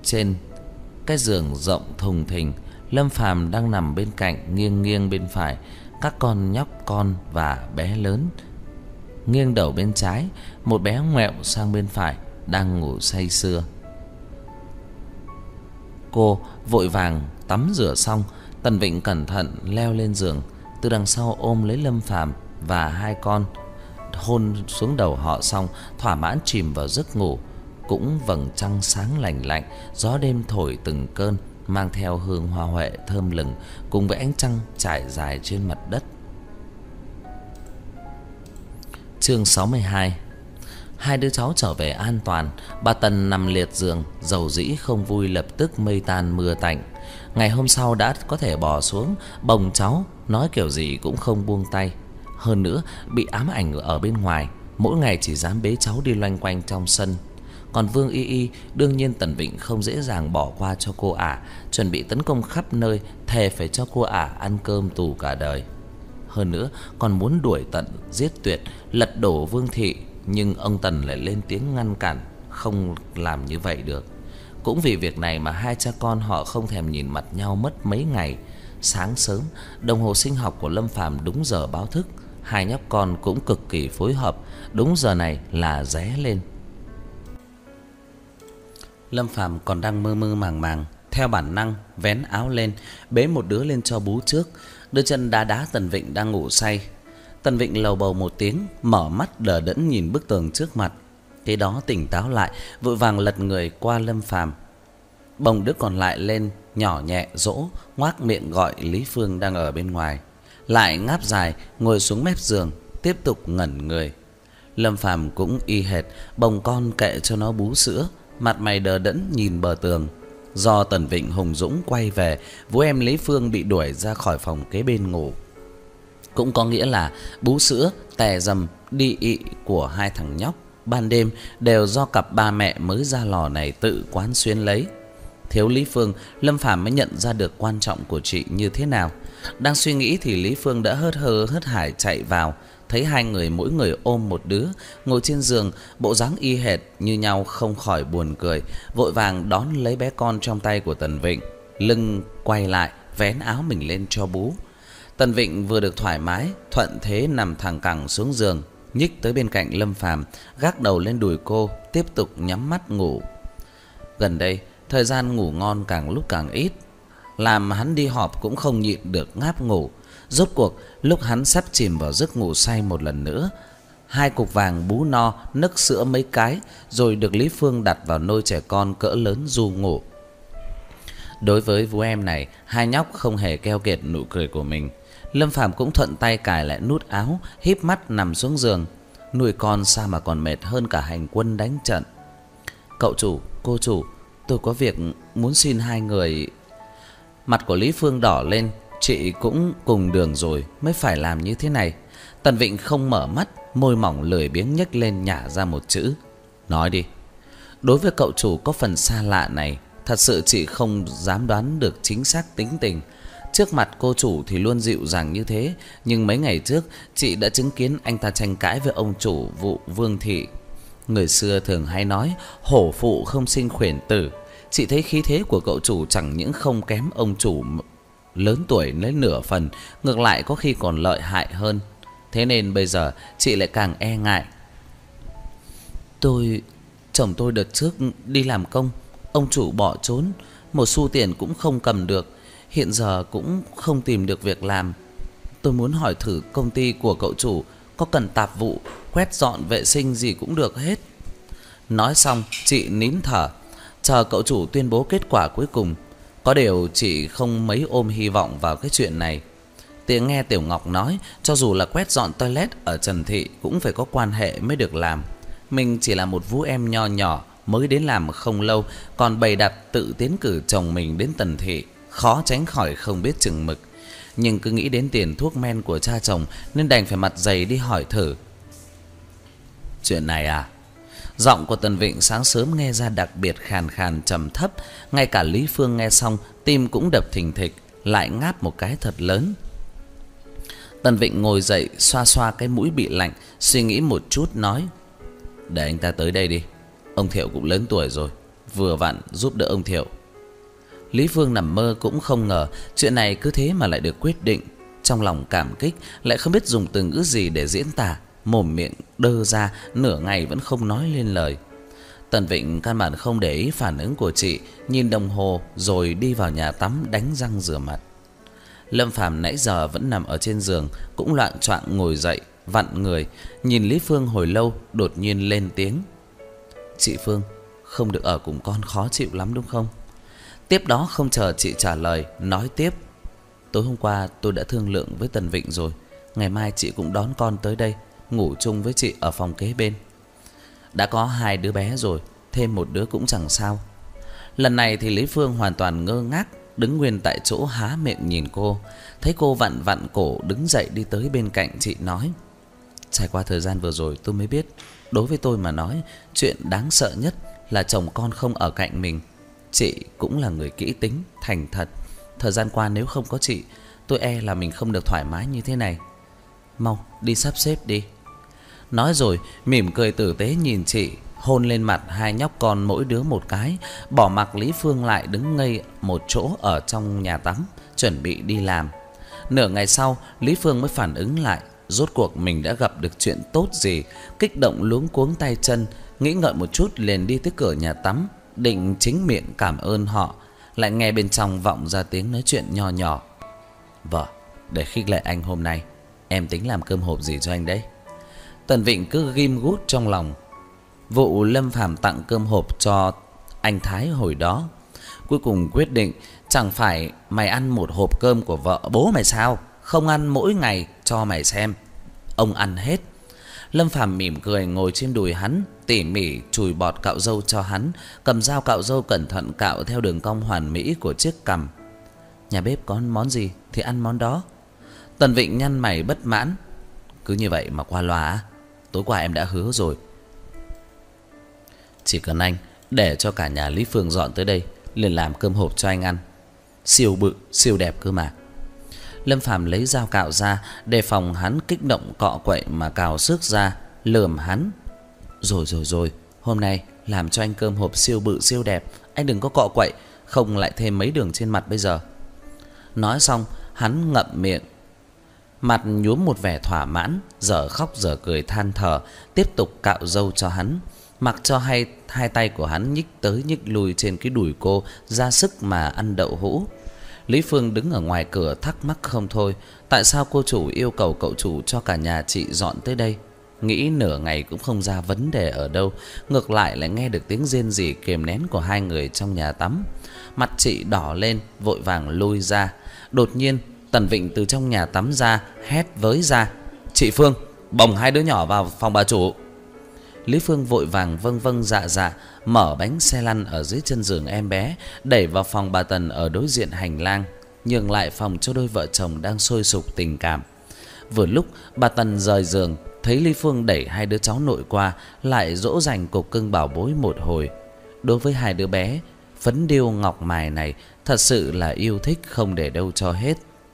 A: trên cái giường rộng thùng thình. Lâm Phàm đang nằm bên cạnh, nghiêng nghiêng bên phải. Các con nhóc con và bé lớn. Nghiêng đầu bên trái, một bé ngoẹo sang bên phải, đang ngủ say sưa. Cô vội vàng tắm rửa xong, Tần Vịnh cẩn thận leo lên giường, từ đằng sau ôm lấy Lâm Phàm và hai con, hôn xuống đầu họ xong, thỏa mãn chìm vào giấc ngủ. Cũng vầng trăng sáng lành lạnh, gió đêm thổi từng cơn, mang theo hương hoa huệ thơm lừng, cùng với ánh trăng trải dài trên mặt đất. Chương sáu mươi hai. Hai đứa cháu trở về an toàn. Bà Tần nằm liệt giường, dầu dĩ không vui, lập tức mây tan mưa tạnh. Ngày hôm sau đã có thể bò xuống, bồng cháu, nói kiểu gì cũng không buông tay. Hơn nữa bị ám ảnh ở bên ngoài, mỗi ngày chỉ dám bế cháu đi loanh quanh trong sân. Còn Vương Y Y, đương nhiên Tần Vịnh không dễ dàng bỏ qua cho cô ả, chuẩn bị tấn công khắp nơi, thề phải cho cô ả ăn cơm tù cả đời. Hơn nữa còn muốn đuổi tận giết tuyệt, lật đổ Vương thị. Nhưng ông Tần lại lên tiếng ngăn cản, không làm như vậy được. Cũng vì việc này mà hai cha con họ không thèm nhìn mặt nhau mất mấy ngày. Sáng sớm, đồng hồ sinh học của Lâm Phàm đúng giờ báo thức. Hai nhóc con cũng cực kỳ phối hợp, đúng giờ này là ré lên. Lâm Phàm còn đang mơ mơ màng màng, theo bản năng vén áo lên, bế một đứa lên cho bú trước, đưa chân đá đá Tần Vịnh đang ngủ say. Tần Vịnh lầu bầu một tiếng, mở mắt đờ đẫn nhìn bức tường trước mặt. Thế đó tỉnh táo lại, vội vàng lật người qua Lâm Phàm, bồng đứa còn lại lên, nhỏ nhẹ dỗ, ngoác miệng gọi Lý Phương đang ở bên ngoài. Lại ngáp dài, ngồi xuống mép giường, tiếp tục ngẩn người. Lâm Phàm cũng y hệt, bồng con kệ cho nó bú sữa, mặt mày đờ đẫn nhìn bờ tường. Do Tần Vịnh hùng dũng quay về, vũ em Lý Phương bị đuổi ra khỏi phòng kế bên ngủ. Cũng có nghĩa là bú sữa, tè dầm, đi ị của hai thằng nhóc ban đêm đều do cặp ba mẹ mới ra lò này tự quán xuyến lấy. Thiếu Lý Phương, Lâm Phàm mới nhận ra được quan trọng của chị như thế nào. Đang suy nghĩ thì Lý Phương đã hớt hơ hớt hải chạy vào, thấy hai người mỗi người ôm một đứa, ngồi trên giường, bộ dáng y hệt như nhau, không khỏi buồn cười, vội vàng đón lấy bé con trong tay của Tần Vịnh, lưng quay lại, vén áo mình lên cho bú. Tần Vịnh vừa được thoải mái, thuận thế nằm thẳng cẳng xuống giường, nhích tới bên cạnh Lâm Phàm, gác đầu lên đùi cô, tiếp tục nhắm mắt ngủ. Gần đây, thời gian ngủ ngon càng lúc càng ít, làm hắn đi họp cũng không nhịn được ngáp ngủ. Rốt cuộc, lúc hắn sắp chìm vào giấc ngủ say một lần nữa, hai cục vàng bú no, nấc sữa mấy cái, rồi được Lý Phương đặt vào nôi trẻ con cỡ lớn ru ngủ. Đối với vũ em này, hai nhóc không hề keo kiệt nụ cười của mình. Lâm Phàm cũng thuận tay cài lại nút áo, híp mắt nằm xuống giường. Nuôi con sao mà còn mệt hơn cả hành quân đánh trận. Cậu chủ, cô chủ, tôi có việc muốn xin hai người. Mặt của Lý Phương đỏ lên, chị cũng cùng đường rồi mới phải làm như thế này. Tần Vịnh không mở mắt, môi mỏng lười biếng nhếch lên nhả ra một chữ. Nói đi. Đối với cậu chủ có phần xa lạ này, thật sự chị không dám đoán được chính xác tính tình. Trước mặt cô chủ thì luôn dịu dàng như thế, nhưng mấy ngày trước chị đã chứng kiến anh ta tranh cãi với ông chủ vụ Vương thị. Người xưa thường hay nói hổ phụ không sinh khuyển tử. Chị thấy khí thế của cậu chủ chẳng những không kém ông chủ lớn tuổi lấy nửa phần, ngược lại có khi còn lợi hại hơn. Thế nên bây giờ chị lại càng e ngại. Tôi, chồng tôi đợt trước đi làm công, ông chủ bỏ trốn, một xu tiền cũng không cầm được, hiện giờ cũng không tìm được việc làm. Tôi muốn hỏi thử công ty của cậu chủ có cần tạp vụ, quét dọn vệ sinh gì cũng được hết. Nói xong chị nín thở, chờ cậu chủ tuyên bố kết quả cuối cùng. Có điều chị không mấy ôm hy vọng vào cái chuyện này. Tiếng nghe Tiểu Ngọc nói, cho dù là quét dọn toilet ở Trần Thị cũng phải có quan hệ mới được làm. Mình chỉ là một vũ em nho nhỏ mới đến làm không lâu, còn bày đặt tự tiến cử chồng mình đến Tần Thị, khó tránh khỏi không biết chừng mực. Nhưng cứ nghĩ đến tiền thuốc men của cha chồng nên đành phải mặt dày đi hỏi thử. Chuyện này à? Giọng của Tần Vịnh sáng sớm nghe ra đặc biệt khàn khàn trầm thấp. Ngay cả Lý Phương nghe xong tim cũng đập thình thịch, lại ngáp một cái thật lớn. Tần Vịnh ngồi dậy, xoa xoa cái mũi bị lạnh, suy nghĩ một chút nói: Để anh ta tới đây đi. Ông Thiệu cũng lớn tuổi rồi, vừa vặn giúp đỡ ông Thiệu. Lý Phương nằm mơ cũng không ngờ chuyện này cứ thế mà lại được quyết định. Trong lòng cảm kích, lại không biết dùng từ ngữ gì để diễn tả, mồm miệng đơ ra, nửa ngày vẫn không nói lên lời. Tần Vịnh căn bản không để ý phản ứng của chị, nhìn đồng hồ rồi đi vào nhà tắm đánh răng rửa mặt. Lâm Phàm nãy giờ vẫn nằm ở trên giường, cũng loạng choạng ngồi dậy, vặn người, nhìn Lý Phương hồi lâu, đột nhiên lên tiếng: "Chị Phương, không được ở cùng con khó chịu lắm đúng không?" Tiếp đó không chờ chị trả lời, nói tiếp: "Tối hôm qua tôi đã thương lượng với Tần Vịnh rồi, ngày mai chị cũng đón con tới đây, ngủ chung với chị ở phòng kế bên. Đã có hai đứa bé rồi, thêm một đứa cũng chẳng sao." Lần này thì Lý Phương hoàn toàn ngơ ngác, đứng nguyên tại chỗ há miệng nhìn cô. Thấy cô vặn vặn cổ đứng dậy đi tới bên cạnh chị nói: "Trải qua thời gian vừa rồi tôi mới biết, đối với tôi mà nói, chuyện đáng sợ nhất là chồng con không ở cạnh mình. Chị cũng là người kỹ tính, thành thật. Thời gian qua nếu không có chị, tôi e là mình không được thoải mái như thế này. Mau đi sắp xếp đi." Nói rồi mỉm cười tử tế nhìn chị, hôn lên mặt hai nhóc con mỗi đứa một cái, bỏ mặc Lý Phương lại đứng ngây một chỗ ở trong nhà tắm, chuẩn bị đi làm. Nửa ngày sau, Lý Phương mới phản ứng lại, rốt cuộc mình đã gặp được chuyện tốt gì, kích động luống cuống tay chân, nghĩ ngợi một chút liền đi tới cửa nhà tắm, định chính miệng cảm ơn họ, lại nghe bên trong vọng ra tiếng nói chuyện nho nhỏ: "Vợ, để khích lệ anh hôm nay, em tính làm cơm hộp gì cho anh đấy?" Tần Vịnh cứ ghim gút trong lòng vụ Lâm Phàm tặng cơm hộp cho anh Thái hồi đó, cuối cùng quyết định: "Chẳng phải mày ăn một hộp cơm của vợ bố mày sao? Không ăn mỗi ngày cho mày xem, ông ăn hết." Lâm Phàm mỉm cười ngồi trên đùi hắn, tỉ mỉ chùi bọt cạo râu cho hắn, cầm dao cạo râu cẩn thận cạo theo đường cong hoàn mỹ của chiếc cằm. "Nhà bếp có món gì thì ăn món đó." Tần Vịnh nhăn mày bất mãn: "Cứ như vậy mà qua loa á? Tối qua em đã hứa rồi, chỉ cần anh để cho cả nhà Lý Phương dọn tới đây, liền làm cơm hộp cho anh ăn. Siêu bự, siêu đẹp cơ mà." Lâm Phàm lấy dao cạo ra, đề phòng hắn kích động cọ quậy mà cào xước ra, lườm hắn: Rồi rồi rồi, hôm nay làm cho anh cơm hộp siêu bự siêu đẹp, anh đừng có cọ quậy, không lại thêm mấy đường trên mặt bây giờ." Nói xong, hắn ngậm miệng, mặt nhuốm một vẻ thỏa mãn, dở khóc dở cười than thở, tiếp tục cạo râu cho hắn, mặc cho hai hai tay của hắn nhích tới nhích lui trên cái đùi cô, ra sức mà ăn đậu hũ. Lý Phương đứng ở ngoài cửa thắc mắc không thôi, tại sao cô chủ yêu cầu cậu chủ cho cả nhà chị dọn tới đây? Nghĩ nửa ngày cũng không ra vấn đề ở đâu, ngược lại lại nghe được tiếng rên rỉ kìm nén của hai người trong nhà tắm. Mặt chị đỏ lên, vội vàng lui ra. Đột nhiên Tần Vịnh từ trong nhà tắm ra, hét với ra: "Chị Phương, bồng hai đứa nhỏ vào phòng bà chủ." Lý Phương vội vàng vâng vâng dạ dạ, mở bánh xe lăn ở dưới chân giường em bé, đẩy vào phòng bà Tần ở đối diện hành lang, nhường lại phòng cho đôi vợ chồng đang sôi sục tình cảm. Vừa lúc bà Tần rời giường, thấy Lý Phương đẩy hai đứa cháu nội qua, lại dỗ dành cục cưng bảo bối một hồi. Đối với hai đứa bé phấn điêu ngọc mài này, thật sự là yêu thích không để đâu cho hết.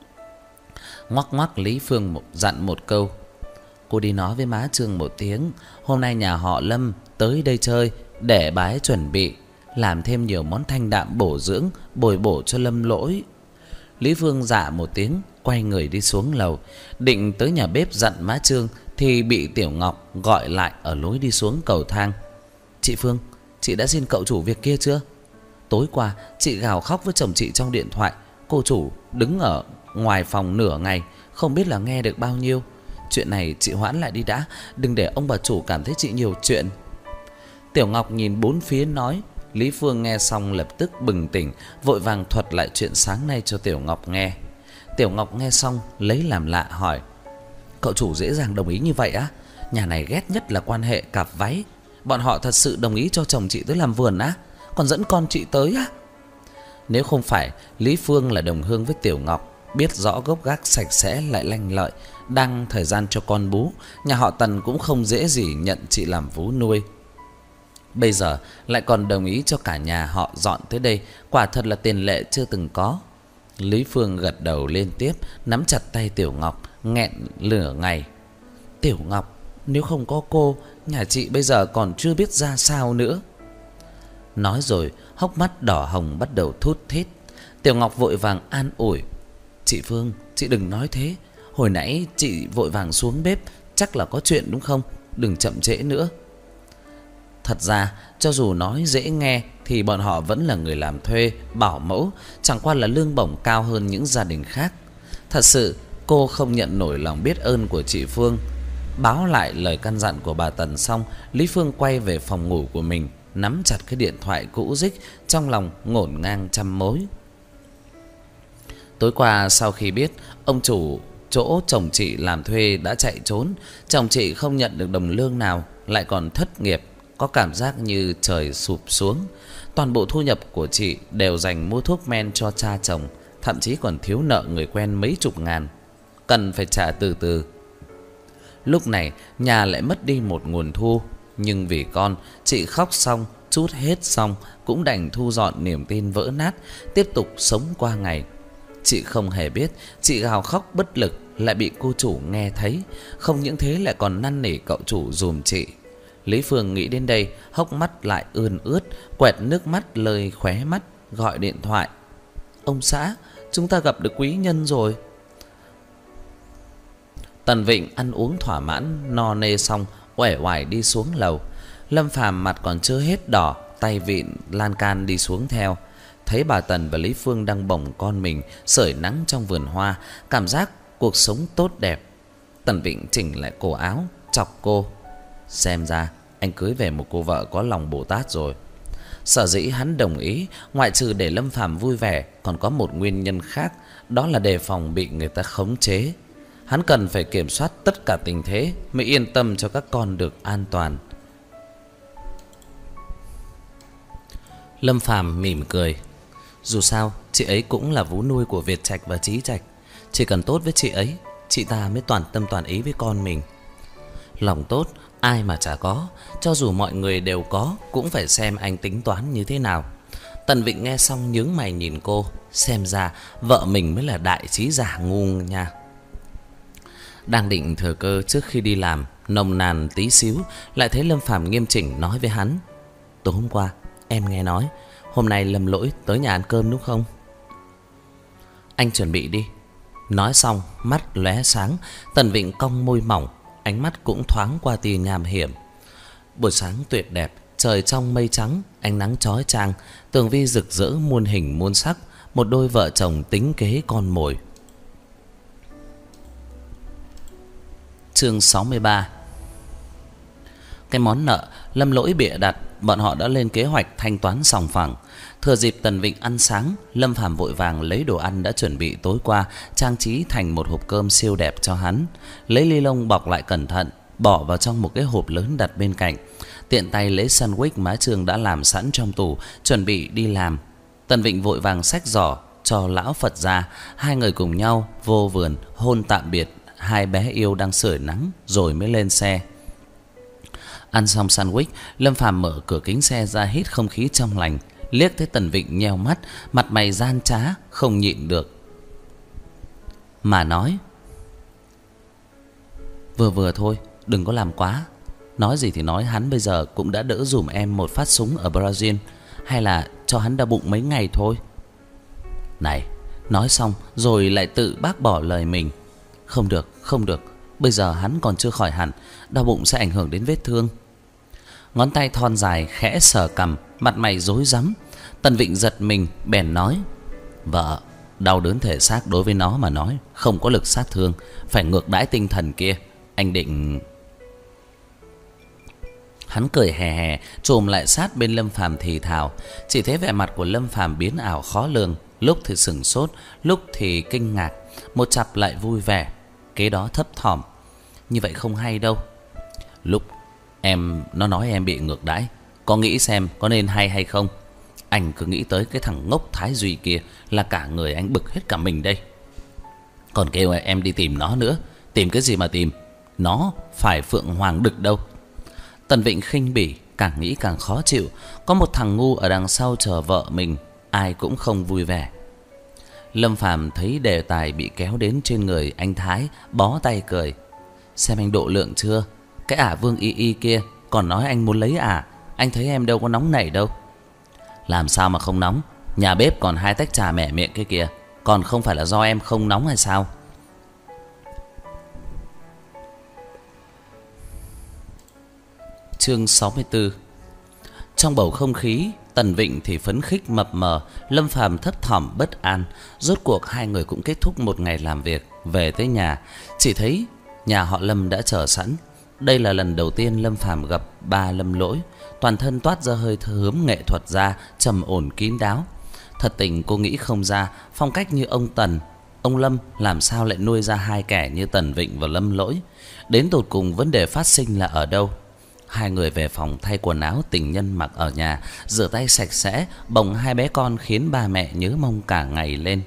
A: Ngoắc ngoắc Lý Phương một, dặn một câu: "Cô đi nói với má Trương một tiếng, hôm nay nhà họ Lâm tới đây chơi, để bà ấy chuẩn bị làm thêm nhiều món thanh đạm bổ dưỡng, bồi bổ cho Lâm Lỗi." Lý Phương dạ một tiếng, quay người đi xuống lầu, định tới nhà bếp dặn má Trương, thì bị Tiểu Ngọc gọi lại ở lối đi xuống cầu thang: "Chị Phương, chị đã xin cậu chủ việc kia chưa? Tối qua chị gào khóc với chồng chị trong điện thoại, cô chủ đứng ở ngoài phòng nửa ngày, không biết là nghe được bao nhiêu. Chuyện này chị hoãn lại đi đã, đừng để ông bà chủ cảm thấy chị nhiều chuyện." Tiểu Ngọc nhìn bốn phía nói. Lý Phương nghe xong lập tức bừng tỉnh, vội vàng thuật lại chuyện sáng nay cho Tiểu Ngọc nghe. Tiểu Ngọc nghe xong lấy làm lạ hỏi: "Cậu chủ dễ dàng đồng ý như vậy á? Nhà này ghét nhất là quan hệ cặp váy. Bọn họ thật sự đồng ý cho chồng chị tới làm vườn á? Còn dẫn con chị tới á?" Nếu không phải Lý Phương là đồng hương với Tiểu Ngọc, biết rõ gốc gác sạch sẽ lại lanh lợi, đang thời gian cho con bú, nhà họ Tần cũng không dễ gì nhận chị làm vú nuôi. Bây giờ lại còn đồng ý cho cả nhà họ dọn tới đây, quả thật là tiền lệ chưa từng có. Lý Phương gật đầu liên tiếp, nắm chặt tay Tiểu Ngọc, nghẹn lửa ngày: "Tiểu Ngọc, nếu không có cô, nhà chị bây giờ còn chưa biết ra sao nữa." Nói rồi hốc mắt đỏ hồng bắt đầu thút thít. Tiểu Ngọc vội vàng an ủi: "Chị Phương, chị đừng nói thế. Hồi nãy chị vội vàng xuống bếp, chắc là có chuyện đúng không? Đừng chậm trễ nữa." Thật ra cho dù nói dễ nghe thì bọn họ vẫn là người làm thuê, bảo mẫu, chẳng qua là lương bổng cao hơn những gia đình khác. Thật sự cô không nhận nổi lòng biết ơn của chị Phương. Báo lại lời căn dặn của bà Tần xong, Lý Phương quay về phòng ngủ của mình, nắm chặt cái điện thoại cũ rích, trong lòng ngổn ngang trăm mối. Tối qua sau khi biết ông chủ chỗ chồng chị làm thuê đã chạy trốn, chồng chị không nhận được đồng lương nào, lại còn thất nghiệp, có cảm giác như trời sụp xuống. Toàn bộ thu nhập của chị đều dành mua thuốc men cho cha chồng, thậm chí còn thiếu nợ người quen mấy chục ngàn, cần phải trả từ từ. Lúc này nhà lại mất đi một nguồn thu, nhưng vì con, chị khóc xong, trút hết xong, cũng đành thu dọn niềm tin vỡ nát, tiếp tục sống qua ngày. Chị không hề biết, chị gào khóc bất lực lại bị cô chủ nghe thấy, không những thế lại còn năn nỉ cậu chủ giùm chị. Lý Phương nghĩ đến đây, hốc mắt lại ươn ướt, quẹt nước mắt lơi khóe mắt, gọi điện thoại: "Ông xã, chúng ta gặp được quý nhân rồi." Tần Vịnh ăn uống thỏa mãn, no nê xong, uể oải đi xuống lầu. Lâm Phàm mặt còn chưa hết đỏ, tay vịn lan can đi xuống theo. Thấy bà Tần và Lý Phương đang bồng con mình sưởi nắng trong vườn hoa, cảm giác cuộc sống tốt đẹp. Tần Vịnh chỉnh lại cổ áo, chọc cô: "Xem ra anh cưới về một cô vợ có lòng Bồ Tát rồi." Sở dĩ hắn đồng ý, ngoại trừ để Lâm Phàm vui vẻ, còn có một nguyên nhân khác, đó là đề phòng bị người ta khống chế. Hắn cần phải kiểm soát tất cả tình thế mới yên tâm cho các con được an toàn. Lâm Phàm mỉm cười: "Dù sao chị ấy cũng là vú nuôi của Việt Trạch và Chí Trạch, chỉ cần tốt với chị ấy, chị ta mới toàn tâm toàn ý với con mình. Lòng tốt ai mà chả có, cho dù mọi người đều có, cũng phải xem anh tính toán như thế nào." Tần Vịnh nghe xong nhướng mày nhìn cô, xem ra vợ mình mới là đại trí giả ngu nha. Đang định thừa cơ trước khi đi làm nồng nàn tí xíu, lại thấy Lâm Phàm nghiêm chỉnh nói với hắn: "Tối hôm qua em nghe nói hôm nay Lâm Lỗi tới nhà ăn cơm đúng không? Anh chuẩn bị đi." Nói xong mắt lóe sáng, Tần Vịnh cong môi mỏng, ánh mắt cũng thoáng qua tia nham hiểm. Buổi sáng tuyệt đẹp, trời trong mây trắng, ánh nắng chói chang, tường vi rực rỡ muôn hình muôn sắc, một đôi vợ chồng tính kế con mồi. Chương sáu mươi ba. Cái món nợ Lâm Lỗi bịa đặt, bọn họ đã lên kế hoạch thanh toán sòng phẳng. Thừa dịp Tần Vịnh ăn sáng, Lâm Phàm vội vàng lấy đồ ăn đã chuẩn bị tối qua, trang trí thành một hộp cơm siêu đẹp cho hắn. Lấy ly lông bọc lại cẩn thận, bỏ vào trong một cái hộp lớn đặt bên cạnh. Tiện tay lấy sandwich má Trương đã làm sẵn trong tủ, chuẩn bị đi làm. Tần Vịnh vội vàng xách giỏ cho lão Phật ra, hai người cùng nhau vô vườn hôn tạm biệt hai bé yêu đang sưởi nắng rồi mới lên xe. Ăn xong sandwich, Lâm Phàm mở cửa kính xe ra hít không khí trong lành, liếc thấy Tần Vịnh nheo mắt, mặt mày gian trá, không nhịn được mà nói: "Vừa vừa thôi, đừng có làm quá. Nói gì thì nói, hắn bây giờ cũng đã đỡ dùm em một phát súng ở Brazil, hay là cho hắn đau bụng mấy ngày thôi." Này, nói xong rồi lại tự bác bỏ lời mình: "Không được, không được, bây giờ hắn còn chưa khỏi hẳn, đau bụng sẽ ảnh hưởng đến vết thương." Ngón tay thon dài khẽ sờ cằm, mặt mày rối rắm. Tần Vịnh giật mình bèn nói: "Vợ, đau đớn thể xác đối với nó mà nói không có lực sát thương, phải ngược đãi tinh thần kia. Anh định..." Hắn cười hè hè, chồm lại sát bên Lâm Phàm thì thào. Chỉ thấy vẻ mặt của Lâm Phàm biến ảo khó lường, lúc thì sừng sốt, lúc thì kinh ngạc, một chặp lại vui vẻ, kế đó thấp thỏm: "Như vậy không hay đâu. Lúc em nó nói em bị ngược đãi, có nghĩ xem có nên hay hay không? Anh cứ nghĩ tới cái thằng ngốc Thái Duy kia là cả người anh bực hết cả mình đây. Còn kêu em đi tìm nó nữa, tìm cái gì mà tìm, nó phải Phượng Hoàng Đực đâu." Tần Vịnh khinh bỉ, càng nghĩ càng khó chịu. Có một thằng ngu ở đằng sau chờ vợ mình, ai cũng không vui vẻ. Lâm Phàm thấy đề tài bị kéo đến trên người anh Thái, bó tay cười: "Xem anh độ lượng chưa? Cái ả Vương Y Y kia còn nói anh muốn lấy ả, anh thấy em đâu có nóng nảy đâu." Làm sao mà không nóng? Nhà bếp còn hai tách trà mẻ miệng kia kìa. Còn không phải là do em không nóng hay sao? Chương sáu mươi tư. Trong bầu không khí, Tần Vịnh thì phấn khích mập mờ, Lâm Phàm thấp thỏm bất an. Rốt cuộc hai người cũng kết thúc một ngày làm việc, về tới nhà, chỉ thấy nhà họ Lâm đã chờ sẵn. Đây là lần đầu tiên Lâm Phàm gặp ba Lâm Lỗi, toàn thân toát ra hơi thơm nghệ thuật gia, trầm ổn kín đáo. Thật tình cô nghĩ không ra, phong cách như ông Tần, ông Lâm làm sao lại nuôi ra hai kẻ như Tần Vịnh và Lâm Lỗi. Đến tột cùng vấn đề phát sinh là ở đâu? Hai người về phòng thay quần áo tình nhân mặc ở nhà, rửa tay sạch sẽ, bồng hai bé con khiến ba mẹ nhớ mong cả ngày lên.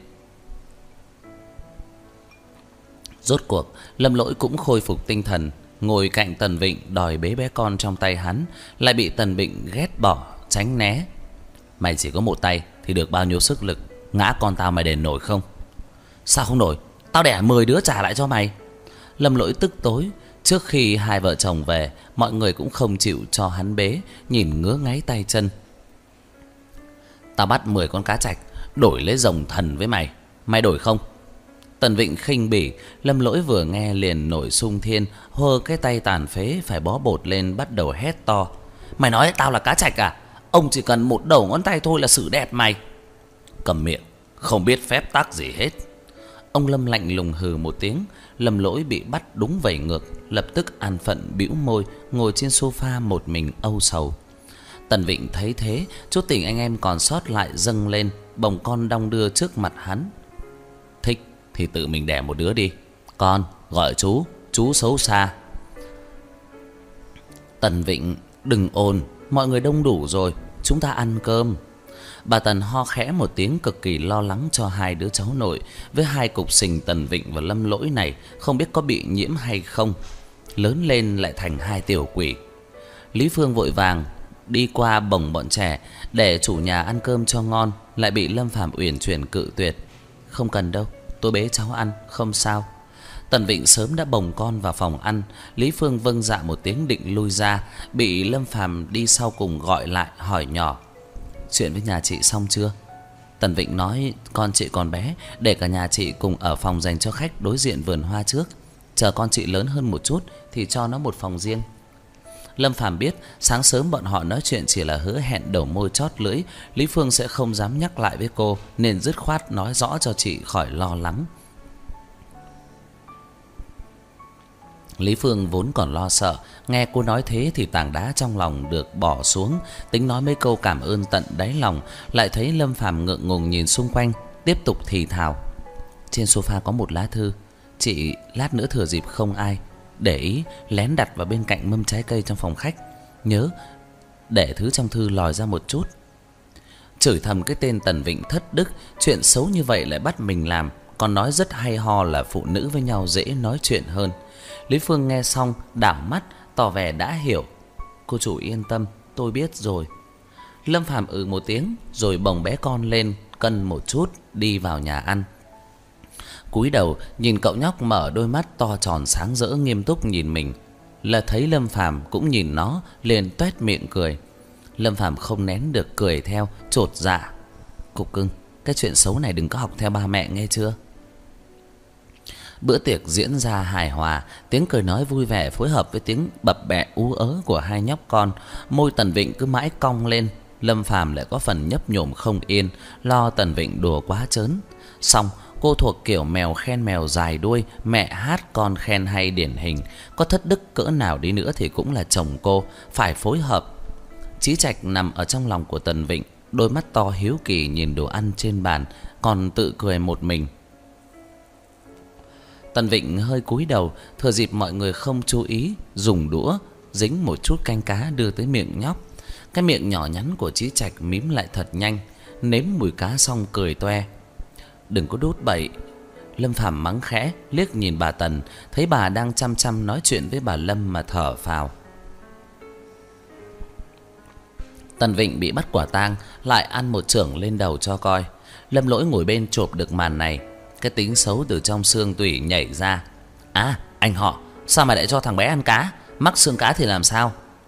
A: Rốt cuộc, Lâm Lỗi cũng khôi phục tinh thần, ngồi cạnh Tần Vịnh đòi bế bé con trong tay hắn, lại bị Tần Vịnh ghét bỏ, tránh né. Mày chỉ có một tay thì được bao nhiêu sức lực, ngã con tao mày đền nổi không? Sao không nổi? Tao đẻ mười đứa trả lại cho mày. Lâm Lỗi tức tối. Trước khi hai vợ chồng về, mọi người cũng không chịu cho hắn bế, nhìn ngứa ngáy tay chân. Tao bắt mười con cá trạch, đổi lấy rồng thần với mày. Mày đổi không? Tần Vịnh khinh bỉ. Lâm Lỗi vừa nghe liền nổi sung thiên, hơ cái tay tàn phế phải bó bột lên, bắt đầu hét to. Mày nói tao là cá trạch à? Ông chỉ cần một đầu ngón tay thôi là xử đẹp mày. Cầm miệng, không biết phép tắc gì hết. Ông Lâm lạnh lùng hừ một tiếng. Lâm Lỗi bị bắt đúng vẩy ngược, lập tức an phận bĩu môi, ngồi trên sofa một mình âu sầu. Tần Vịnh thấy thế, chút tình anh em còn sót lại dâng lên, bồng con đong đưa trước mặt hắn. Thích thì tự mình đẻ một đứa đi. Con gọi chú, chú xấu xa. Tần Vịnh, đừng ồn, mọi người đông đủ rồi, chúng ta ăn cơm. Bà Tần ho khẽ một tiếng, cực kỳ lo lắng cho hai đứa cháu nội. Với hai cục sình Tần Vịnh và Lâm Lỗi này, không biết có bị nhiễm hay không, lớn lên lại thành hai tiểu quỷ. Lý Phương vội vàng đi qua bồng bọn trẻ để chủ nhà ăn cơm cho ngon, lại bị Lâm Phàm uyển chuyển cự tuyệt. Không cần đâu, tôi bế cháu ăn, không sao. Tần Vịnh sớm đã bồng con vào phòng ăn. Lý Phương vâng dạ một tiếng định lui ra, bị Lâm Phàm đi sau cùng gọi lại hỏi nhỏ. Chuyện với nhà chị xong chưa? Tần Vịnh nói con chị còn bé, để cả nhà chị cùng ở phòng dành cho khách đối diện vườn hoa trước. Chờ con chị lớn hơn một chút thì cho nó một phòng riêng. Lâm Phàm biết sáng sớm bọn họ nói chuyện chỉ là hứa hẹn đầu môi chót lưỡi, Lý Phương sẽ không dám nhắc lại với cô, nên dứt khoát nói rõ cho chị khỏi lo lắng. Lý Phương vốn còn lo sợ, nghe cô nói thế thì tảng đá trong lòng được bỏ xuống, tính nói mấy câu cảm ơn tận đáy lòng, lại thấy Lâm Phàm ngượng ngùng nhìn xung quanh, tiếp tục thì thào. Trên sofa có một lá thư, chị lát nữa thừa dịp không ai, để ý lén đặt vào bên cạnh mâm trái cây trong phòng khách, nhớ để thứ trong thư lòi ra một chút. Chửi thầm cái tên Tần Vịnh thất đức, chuyện xấu như vậy lại bắt mình làm, còn nói rất hay ho là phụ nữ với nhau dễ nói chuyện hơn. Lý Phương nghe xong đảo mắt tỏ vẻ đã hiểu. Cô chủ yên tâm, tôi biết rồi. Lâm Phàm ừ một tiếng rồi bồng bé con lên cân một chút đi vào nhà ăn. Cúi đầu nhìn cậu nhóc mở đôi mắt to tròn sáng rỡ nghiêm túc nhìn mình, là thấy Lâm Phàm cũng nhìn nó liền toét miệng cười. Lâm Phàm không nén được cười theo, chột dạ. Cục cưng, cái chuyện xấu này đừng có học theo ba mẹ nghe chưa? Bữa tiệc diễn ra hài hòa, tiếng cười nói vui vẻ phối hợp với tiếng bập bẹ ú ớ của hai nhóc con. Môi Tần Vịnh cứ mãi cong lên, Lâm Phàm lại có phần nhấp nhổm không yên, lo Tần Vịnh đùa quá trớn. Xong, cô thuộc kiểu mèo khen mèo dài đuôi, mẹ hát con khen hay điển hình. Có thất đức cỡ nào đi nữa thì cũng là chồng cô, phải phối hợp. Chí Trạch nằm ở trong lòng của Tần Vịnh, đôi mắt to hiếu kỳ nhìn đồ ăn trên bàn, còn tự cười một mình. Tần Vịnh hơi cúi đầu, thừa dịp mọi người không chú ý, dùng đũa dính một chút canh cá đưa tới miệng nhóc. Cái miệng nhỏ nhắn của Chí Trạch mím lại thật nhanh, nếm mùi cá xong cười toe. Đừng có đút bậy. Lâm Phàm mắng khẽ, liếc nhìn bà Tần, thấy bà đang chăm chăm nói chuyện với bà Lâm mà thở phào. Tần Vịnh bị bắt quả tang, lại ăn một chưởng lên đầu cho coi. Lâm Lỗi ngồi bên chộp được màn này, cái tính xấu từ trong xương tủy nhảy ra. À, anh họ, sao mà lại cho thằng bé ăn cá? Mắc xương cá thì làm sao?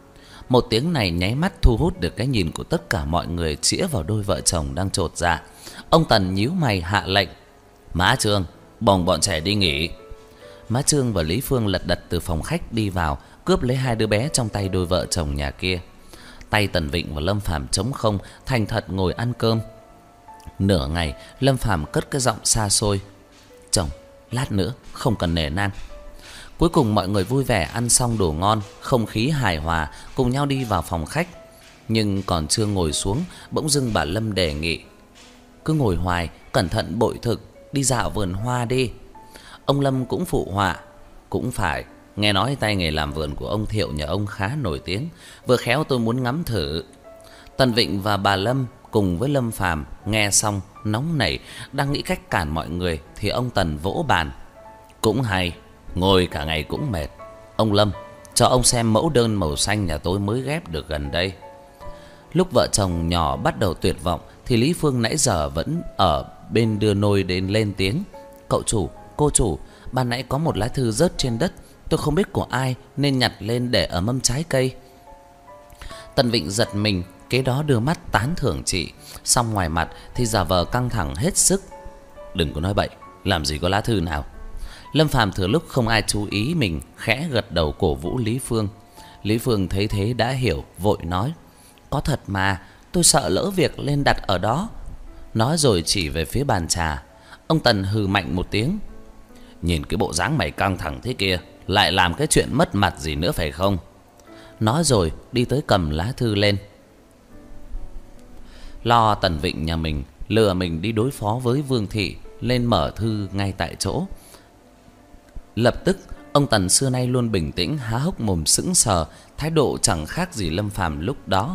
A: Một tiếng này nháy mắt thu hút được cái nhìn của tất cả mọi người chĩa vào đôi vợ chồng đang chột dạ. Ông Tần nhíu mày hạ lệnh: Má Trương, bồng bọn trẻ đi nghỉ. Má Trương và Lý Phương lật đật từ phòng khách đi vào, cướp lấy hai đứa bé trong tay đôi vợ chồng nhà kia. Tay Tần Vịnh và Lâm Phàm trống không, thành thật ngồi ăn cơm. Nửa ngày, Lâm Phàm cất cái giọng xa xôi: Chồng, lát nữa không cần nể nang. Cuối cùng mọi người vui vẻ ăn xong đồ ngon, không khí hài hòa, cùng nhau đi vào phòng khách. Nhưng còn chưa ngồi xuống, bỗng dưng bà Lâm đề nghị: Cứ ngồi hoài, cẩn thận bội thực, đi dạo vườn hoa đi. Ông Lâm cũng phụ họa: Cũng phải, nghe nói tay nghề làm vườn của ông Thiệu nhà ông khá nổi tiếng, vừa khéo tôi muốn ngắm thử. Tần Vịnh và bà Lâm cùng với Lâm Phàm nghe xong nóng nảy, đang nghĩ cách cản mọi người thì ông Tần vỗ bàn: Cũng hay, ngồi cả ngày cũng mệt. Ông Lâm, cho ông xem mẫu đơn màu xanh nhà tôi mới ghép được gần đây. Lúc vợ chồng nhỏ bắt đầu tuyệt vọng thì Lý Phương nãy giờ vẫn ở bên đưa nôi đến lên tiếng: Cậu chủ, cô chủ, ban nãy có một lá thư rớt trên đất, tôi không biết của ai nên nhặt lên để ở mâm trái cây. Tần Vịnh giật mình, kế đó đưa mắt tán thưởng chị, xong ngoài mặt thì giả vờ căng thẳng hết sức: Đừng có nói bậy, làm gì có lá thư nào. Lâm Phàm thừa lúc không ai chú ý mình, khẽ gật đầu cổ vũ Lý Phương. Lý Phương thấy thế đã hiểu, vội nói: Có thật mà, tôi sợ lỡ việc lên đặt ở đó. Nói rồi chỉ về phía bàn trà. Ông Tần hừ mạnh một tiếng: Nhìn cái bộ dáng mày căng thẳng thế kia, lại làm cái chuyện mất mặt gì nữa phải không? Nói rồi đi tới cầm lá thư lên. Lo Tần Vịnh nhà mình lừa mình đi đối phó với Vương Thị, lên mở thư ngay tại chỗ. Lập tức ông Tần xưa nay luôn bình tĩnh há hốc mồm sững sờ, thái độ chẳng khác gì Lâm Phàm lúc đó.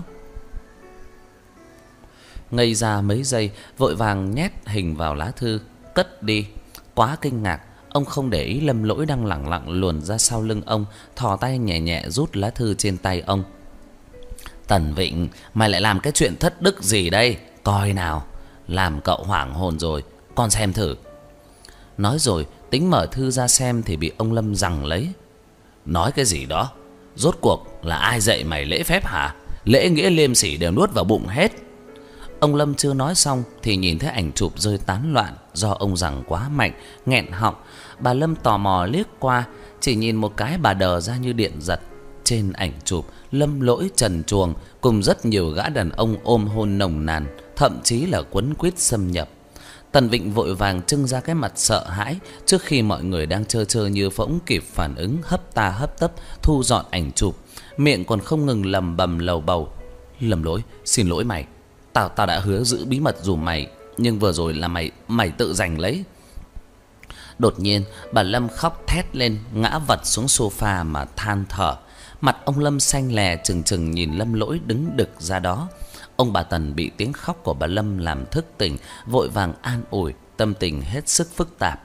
A: Ngây ra mấy giây, vội vàng nhét hình vào lá thư, cất đi. Quá kinh ngạc, ông không để ý Lâm Lỗi đang lẳng lặng luồn ra sau lưng ông, thò tay nhẹ nhẹ rút lá thư trên tay ông. Tần Vịnh, mày lại làm cái chuyện thất đức gì đây? Coi nào, làm cậu hoảng hồn rồi, con xem thử. Nói rồi tính mở thư ra xem thì bị ông Lâm giằng lấy: Nói cái gì đó? Rốt cuộc là ai dạy mày lễ phép hả? Lễ nghĩa liêm sỉ đều nuốt vào bụng hết. Ông Lâm chưa nói xong thì nhìn thấy ảnh chụp rơi tán loạn do ông giằng quá mạnh, nghẹn họng. Bà Lâm tò mò liếc qua, chỉ nhìn một cái bà đờ ra như điện giật. Trên ảnh chụp, Lâm Lỗi trần truồng cùng rất nhiều gã đàn ông ôm hôn nồng nàn, thậm chí là quấn quýt xâm nhập. Tần Vịnh vội vàng trưng ra cái mặt sợ hãi, trước khi mọi người đang chơ chơ như phỗng kịp phản ứng, hấp ta hấp tấp thu dọn ảnh chụp, miệng còn không ngừng lầm bầm lầu bầu: Lâm Lỗi, xin lỗi mày, tao tao đã hứa giữ bí mật dùm mày, nhưng vừa rồi là mày mày tự giành lấy. Đột nhiên bà Lâm khóc thét lên, ngã vật xuống sofa mà than thở. Mặt ông Lâm xanh lè, trừng trừng nhìn Lâm Lỗi đứng đực ra đó. Ông bà Tần bị tiếng khóc của bà Lâm làm thức tỉnh, vội vàng an ủi, tâm tình hết sức phức tạp.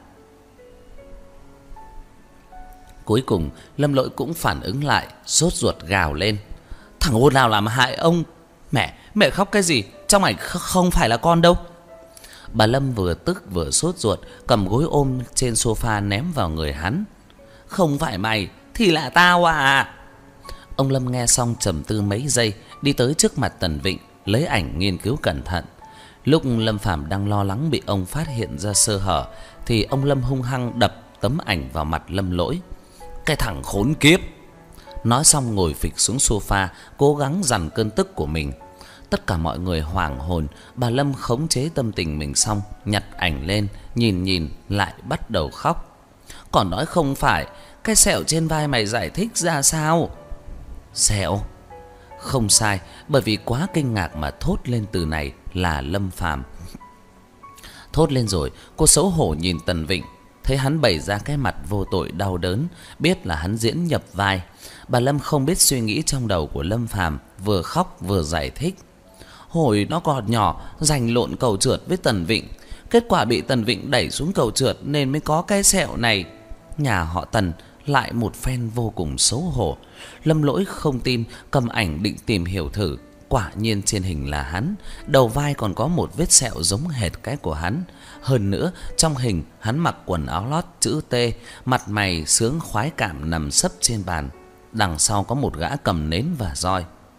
A: Cuối cùng Lâm Lỗi cũng phản ứng lại, sốt ruột gào lên: Thằng hôn nào làm hại ông? Mẹ, mẹ khóc cái gì? Trong ảnh không phải là con đâu. Bà Lâm vừa tức vừa sốt ruột, cầm gối ôm trên sofa ném vào người hắn: Không phải mày thì là tao à? Ông Lâm nghe xong trầm tư mấy giây, đi tới trước mặt Tần Vịnh, lấy ảnh nghiên cứu cẩn thận. Lúc Lâm Phàm đang lo lắng bị ông phát hiện ra sơ hở thì ông Lâm hung hăng đập tấm ảnh vào mặt Lâm Lỗi: Cái thằng khốn kiếp! Nói xong ngồi phịch xuống sofa, cố gắng dằn cơn tức của mình. Tất cả mọi người hoảng hồn. Bà Lâm khống chế tâm tình mình xong, nhặt ảnh lên, nhìn nhìn lại bắt đầu khóc. Còn nói không phải, cái sẹo trên vai mày giải thích ra sao? Sẹo? Không sai, bởi vì quá kinh ngạc mà thốt lên từ này là Lâm Phàm. Thốt lên rồi, cô xấu hổ nhìn Tần Vịnh, thấy hắn bày ra cái mặt vô tội đau đớn, biết là hắn diễn nhập vai. Bà Lâm không biết suy nghĩ trong đầu của Lâm Phàm, vừa khóc vừa giải thích: Hồi nó còn nhỏ, giành lộn cầu trượt với Tần Vịnh, kết quả bị Tần Vịnh đẩy xuống cầu trượt nên mới có cái sẹo này. Nhà họ Tần lại một phen vô cùng xấu hổ. Lâm Lỗi không tin, cầm ảnh định tìm hiểu thử. Quả nhiên trên hình là hắn, đầu vai còn có một vết sẹo giống hệt cái của hắn. Hơn nữa, trong hình hắn mặc quần áo lót chữ T, mặt mày sướng khoái cảm nằm sấp trên bàn. Đằng sau có một gã cầm nến và roi.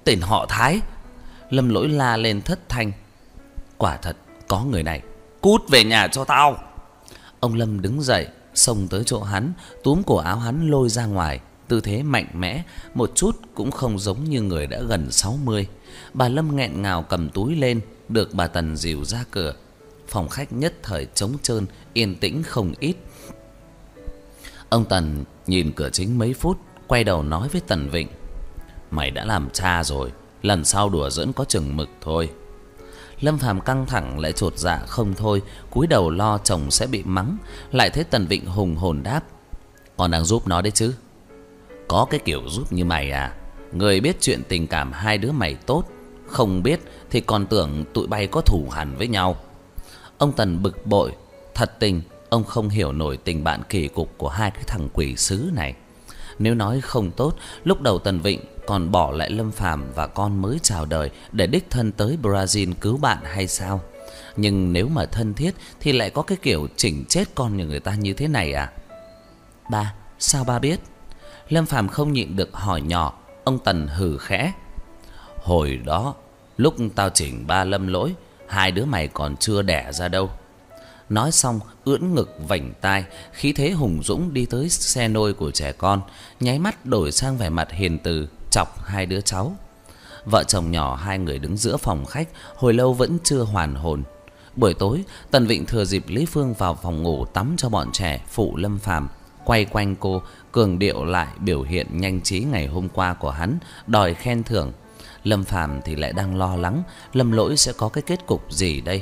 A: Tên họ Thái. Lâm Lỗi la lên thất thanh. Quả thật có người này. Cút về nhà cho tao. Ông Lâm đứng dậy, xông tới chỗ hắn, túm cổ áo hắn lôi ra ngoài. Tư thế mạnh mẽ, một chút cũng không giống như người đã gần sáu mươi. Bà Lâm nghẹn ngào cầm túi lên, được bà Tần dìu ra cửa. Phòng khách nhất thời trống trơn, yên tĩnh không ít. Ông Tần nhìn cửa chính mấy phút, quay đầu nói với Tần Vịnh: Mày đã làm cha rồi, lần sau đùa giỡn có chừng mực thôi. Lâm Phàm căng thẳng lại chột dạ không thôi, cúi đầu lo chồng sẽ bị mắng. Lại thấy Tần Vịnh hùng hồn đáp: Con đang giúp nó đấy chứ. Có cái kiểu giúp như mày à? Người biết chuyện tình cảm hai đứa mày tốt, không biết thì còn tưởng tụi bay có thù hằn với nhau. Ông Tần bực bội. Thật tình ông không hiểu nổi tình bạn kỳ cục của hai cái thằng quỷ sứ này. Nếu nói không tốt, lúc đầu Tần Vịnh còn bỏ lại Lâm Phàm và con mới chào đời để đích thân tới Brazil cứu bạn hay sao? Nhưng nếu mà thân thiết thì lại có cái kiểu chỉnh chết con nhà người ta như thế này à? Ba, sao ba biết? Lâm Phàm không nhịn được hỏi nhỏ. Ông Tần hừ khẽ: Hồi đó lúc tao chỉnh ba Lâm Lỗi, hai đứa mày còn chưa đẻ ra đâu. Nói xong ưỡn ngực vảnh tai, khí thế hùng dũng đi tới xe nôi của trẻ con, nháy mắt đổi sang vẻ mặt hiền từ chọc hai đứa cháu. Vợ chồng nhỏ hai người đứng giữa phòng khách hồi lâu vẫn chưa hoàn hồn. Buổi tối, Tần Vịnh thừa dịp Lý Phương vào phòng ngủ tắm cho bọn trẻ phụ Lâm Phàm, quay quanh cô cường điệu lại biểu hiện nhanh trí ngày hôm qua của hắn, đòi khen thưởng. Lâm Phàm thì lại đang lo lắng Lâm Lỗi sẽ có cái kết cục gì đây.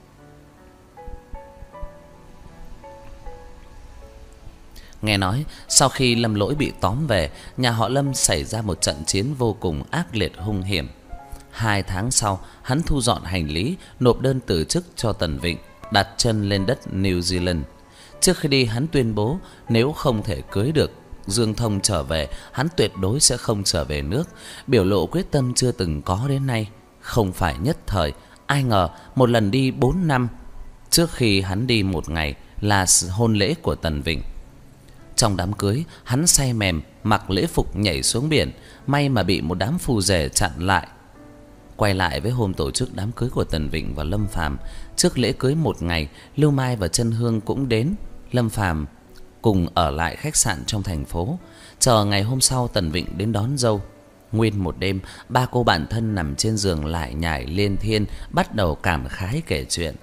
A: Nghe nói sau khi Lâm Lỗi bị tóm về, nhà họ Lâm xảy ra một trận chiến vô cùng ác liệt hung hiểm. Hai tháng sau, hắn thu dọn hành lý, nộp đơn từ chức cho Tần Vịnh, đặt chân lên đất New Zealand. Trước khi đi, hắn tuyên bố nếu không thể cưới được Dương Thông trở về, hắn tuyệt đối sẽ không trở về nước, biểu lộ quyết tâm chưa từng có đến nay. Không phải nhất thời, ai ngờ một lần đi bốn năm, trước khi hắn đi một ngày là hôn lễ của Tần Vịnh. Trong đám cưới, hắn say mềm mặc lễ phục nhảy xuống biển, may mà bị một đám phù rể chặn lại. Quay lại với hôm tổ chức đám cưới của Tần Vịnh và Lâm Phàm, trước lễ cưới một ngày, Lưu Mai và Chân Hương cũng đến. Lâm Phàm cùng ở lại khách sạn trong thành phố, chờ ngày hôm sau Tần Vịnh đến đón dâu. Nguyên một đêm, ba cô bạn thân nằm trên giường lại nhải liên thiên, bắt đầu cảm khái kể chuyện.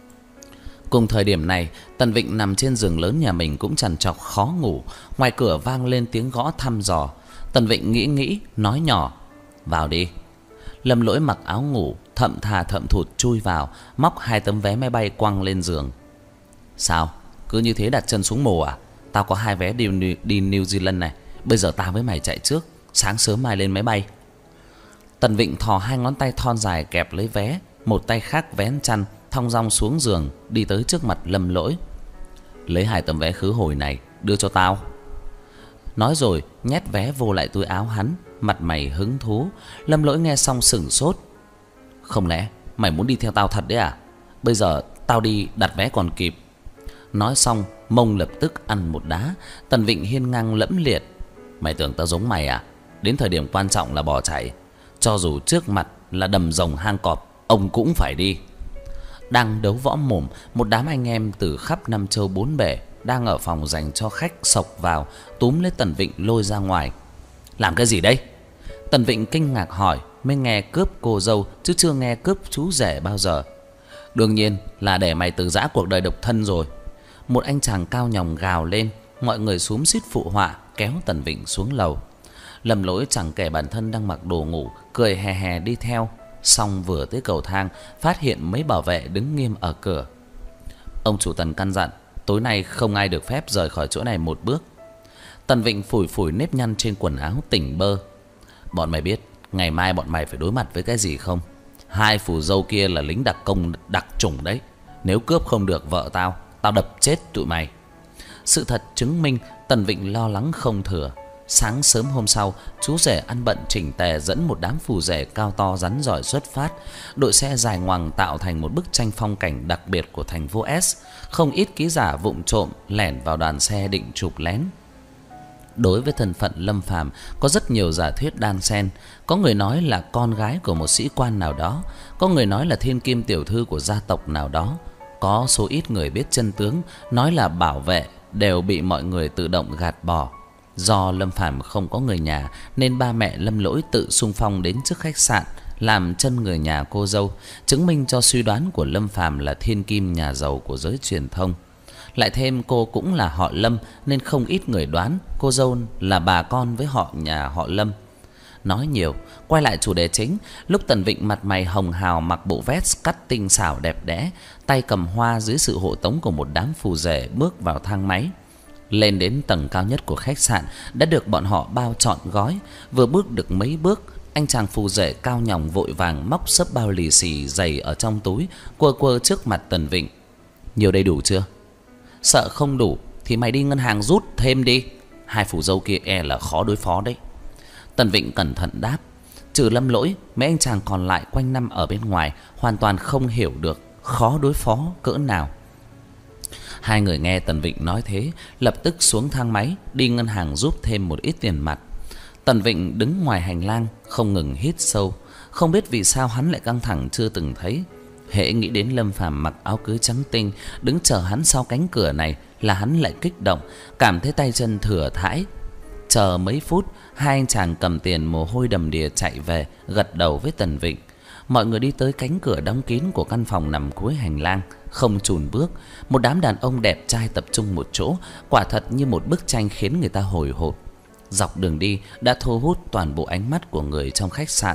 A: Cùng thời điểm này, Tần Vịnh nằm trên giường lớn nhà mình cũng trằn trọc khó ngủ. Ngoài cửa vang lên tiếng gõ thăm dò. Tần Vịnh nghĩ nghĩ, nói nhỏ: Vào đi. Lâm Lỗi mặc áo ngủ, thậm thà thậm thụt chui vào, móc hai tấm vé máy bay quăng lên giường. Sao? Cứ như thế đặt chân xuống mồ à? Tao có hai vé đi, đi New Zealand này. Bây giờ tao với mày chạy trước, sáng sớm mai lên máy bay. Tần Vịnh thò hai ngón tay thon dài kẹp lấy vé, một tay khác vén chăn, thong dong xuống giường, đi tới trước mặt Lâm Lỗi. Lấy hai tấm vé khứ hồi này, đưa cho tao. Nói rồi nhét vé vô lại túi áo hắn, mặt mày hứng thú. Lâm Lỗi nghe xong sửng sốt. Không lẽ mày muốn đi theo tao thật đấy à? Bây giờ tao đi đặt vé còn kịp. Nói xong mông lập tức ăn một đá. Tần Vịnh hiên ngang lẫm liệt: Mày tưởng tao giống mày à? Đến thời điểm quan trọng là bỏ chạy. Cho dù trước mặt là đầm rồng hang cọp, ông cũng phải đi. Đang đấu võ mồm, một đám anh em từ khắp năm châu bốn bể đang ở phòng dành cho khách xộc vào, túm lấy Tần Vịnh lôi ra ngoài. Làm cái gì đây? Tần Vịnh kinh ngạc hỏi, mới nghe cướp cô dâu chứ chưa nghe cướp chú rể bao giờ. Đương nhiên là để mày từ giã cuộc đời độc thân rồi. Một anh chàng cao nhòng gào lên. Mọi người xúm xít phụ họa kéo Tần Vịnh xuống lầu. Lâm Lỗi chẳng kể bản thân đang mặc đồ ngủ, cười hè hè đi theo. Xong vừa tới cầu thang, phát hiện mấy bảo vệ đứng nghiêm ở cửa. Ông chủ Tần căn dặn tối nay không ai được phép rời khỏi chỗ này một bước. Tần Vịnh phủi phủi nếp nhăn trên quần áo tỉnh bơ. Bọn mày biết ngày mai bọn mày phải đối mặt với cái gì không? Hai phù dâu kia là lính đặc công đặc chủng đấy. Nếu cướp không được vợ tao, tao đập chết tụi mày. Sự thật chứng minh Tần Vịnh lo lắng không thừa. Sáng sớm hôm sau, chú rể ăn bận chỉnh tề dẫn một đám phù rể cao to rắn giỏi xuất phát. Đội xe dài ngoằng tạo thành một bức tranh phong cảnh đặc biệt của thành phố S. Không ít ký giả vụng trộm lẻn vào đoàn xe định chụp lén. Đối với thân phận Lâm Phàm có rất nhiều giả thuyết đan xen. Có người nói là con gái của một sĩ quan nào đó, có người nói là thiên kim tiểu thư của gia tộc nào đó, có số ít người biết chân tướng nói là bảo vệ, đều bị mọi người tự động gạt bỏ. Do Lâm Phàm không có người nhà nên ba mẹ Lâm Lỗi tự xung phong đến trước khách sạn làm chân người nhà cô dâu, chứng minh cho suy đoán của Lâm Phàm là thiên kim nhà giàu của giới truyền thông. Lại thêm cô cũng là họ Lâm nên không ít người đoán cô dâu là bà con với họ nhà họ Lâm. Nói nhiều, quay lại chủ đề chính. Lúc Tần Vịnh mặt mày hồng hào, mặc bộ vest cắt tinh xảo đẹp đẽ, tay cầm hoa dưới sự hộ tống của một đám phù rể bước vào thang máy lên đến tầng cao nhất của khách sạn, đã được bọn họ bao trọn gói. Vừa bước được mấy bước, anh chàng phù rể cao nhỏng vội vàng móc xấp bao lì xì dày ở trong túi, quơ quơ trước mặt Tần Vịnh. Nhiều đầy đủ chưa? Sợ không đủ thì mày đi ngân hàng rút thêm đi. Hai phù dâu kia e là khó đối phó đấy. Tần Vịnh cẩn thận đáp. Trừ Lâm Lỗi, mấy anh chàng còn lại quanh năm ở bên ngoài hoàn toàn không hiểu được khó đối phó cỡ nào. Hai người nghe Tần Vịnh nói thế, lập tức xuống thang máy đi ngân hàng rút thêm một ít tiền mặt. Tần Vịnh đứng ngoài hành lang không ngừng hít sâu. Không biết vì sao hắn lại căng thẳng chưa từng thấy. Hễ nghĩ đến Lâm Phàm mặc áo cưới trắng tinh đứng chờ hắn sau cánh cửa này là hắn lại kích động, cảm thấy tay chân thừa thãi. Chờ mấy phút, hai anh chàng cầm tiền mồ hôi đầm đìa chạy về, gật đầu với Tần Vịnh. Mọi người đi tới cánh cửa đóng kín của căn phòng nằm cuối hành lang, không chùn bước. Một đám đàn ông đẹp trai tập trung một chỗ, quả thật như một bức tranh khiến người ta hồi hộp. Dọc đường đi đã thu hút toàn bộ ánh mắt của người trong khách sạn.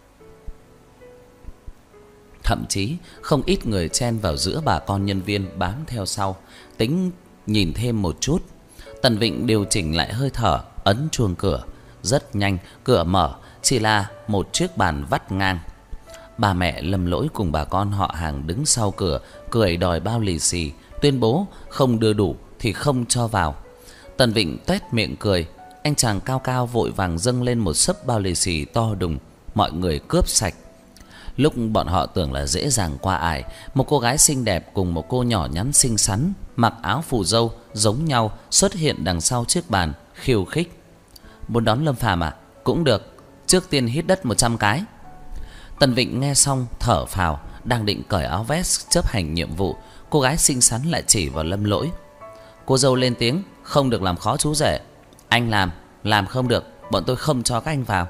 A: Thậm chí không ít người chen vào giữa bà con nhân viên bám theo sau, tính nhìn thêm một chút. Tần Vịnh điều chỉnh lại hơi thở, ấn chuông cửa. Rất nhanh, cửa mở, chỉ là một chiếc bàn vắt ngang. Bà mẹ Lâm Lỗi cùng bà con họ hàng đứng sau cửa, cười đòi bao lì xì, tuyên bố không đưa đủ thì không cho vào. Tần Vịnh tuét miệng cười. Anh chàng cao cao vội vàng dâng lên một xấp bao lì xì to đùng. Mọi người cướp sạch. Lúc bọn họ tưởng là dễ dàng qua ải, một cô gái xinh đẹp cùng một cô nhỏ nhắn xinh xắn, mặc áo phù dâu giống nhau xuất hiện đằng sau chiếc bàn, khiêu khích. Muốn đón Lâm Phàm à? Cũng được, trước tiên hít đất một trăm cái. Tần Vịnh nghe xong thở phào, đang định cởi áo vest chấp hành nhiệm vụ, cô gái xinh xắn lại chỉ vào Lâm Lỗi. Cô dâu lên tiếng, không được làm khó chú rể. Anh làm, làm không được, bọn tôi không cho các anh vào.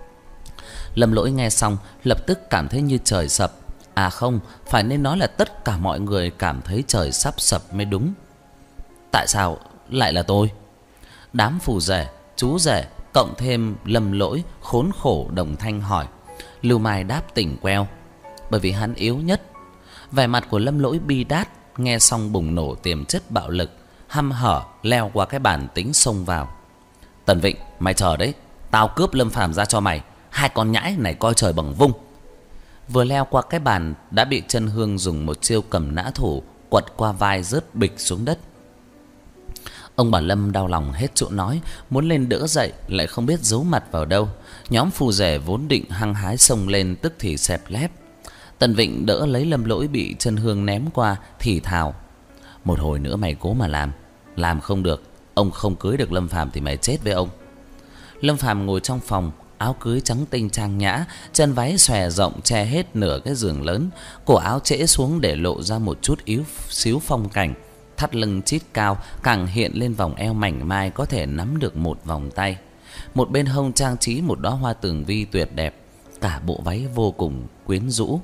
A: Lâm Lỗi nghe xong lập tức cảm thấy như trời sập. À không, phải nên nói là tất cả mọi người cảm thấy trời sắp sập mới đúng. Tại sao lại là tôi? Đám phù rể, chú rể cộng thêm Lâm Lỗi khốn khổ đồng thanh hỏi. Lưu Mai đáp tỉnh queo. Bởi vì hắn yếu nhất. Vẻ mặt của Lâm Lỗi bi đát, nghe xong bùng nổ tiềm chất bạo lực, hăm hở leo qua cái bàn tính xông vào. Tần Vịnh, mày chờ đấy, tao cướp Lâm Phàm ra cho mày. Hai con nhãi này coi trời bằng vung. Vừa leo qua cái bàn đã bị Chân Hương dùng một chiêu cầm nã thủ quật qua vai, rớt bịch xuống đất. Ông bà Lâm đau lòng hết chỗ nói, muốn lên đỡ dậy lại không biết giấu mặt vào đâu. Nhóm phù rể vốn định hăng hái xông lên tức thì xẹp lép. Tần Vịnh đỡ lấy Lâm Lỗi bị Chân Hương ném qua, thì thào. Một hồi nữa mày cố mà làm. Làm không được, ông không cưới được Lâm Phàm thì mày chết với ông. Lâm Phàm ngồi trong phòng, áo cưới trắng tinh trang nhã, chân váy xòe rộng che hết nửa cái giường lớn, cổ áo trễ xuống để lộ ra một chút yếu xíu phong cảnh. Thắt lưng chít cao càng hiện lên vòng eo mảnh mai có thể nắm được một vòng tay. Một bên hông trang trí một đóa hoa tường vi tuyệt đẹp, cả bộ váy vô cùng quyến rũ.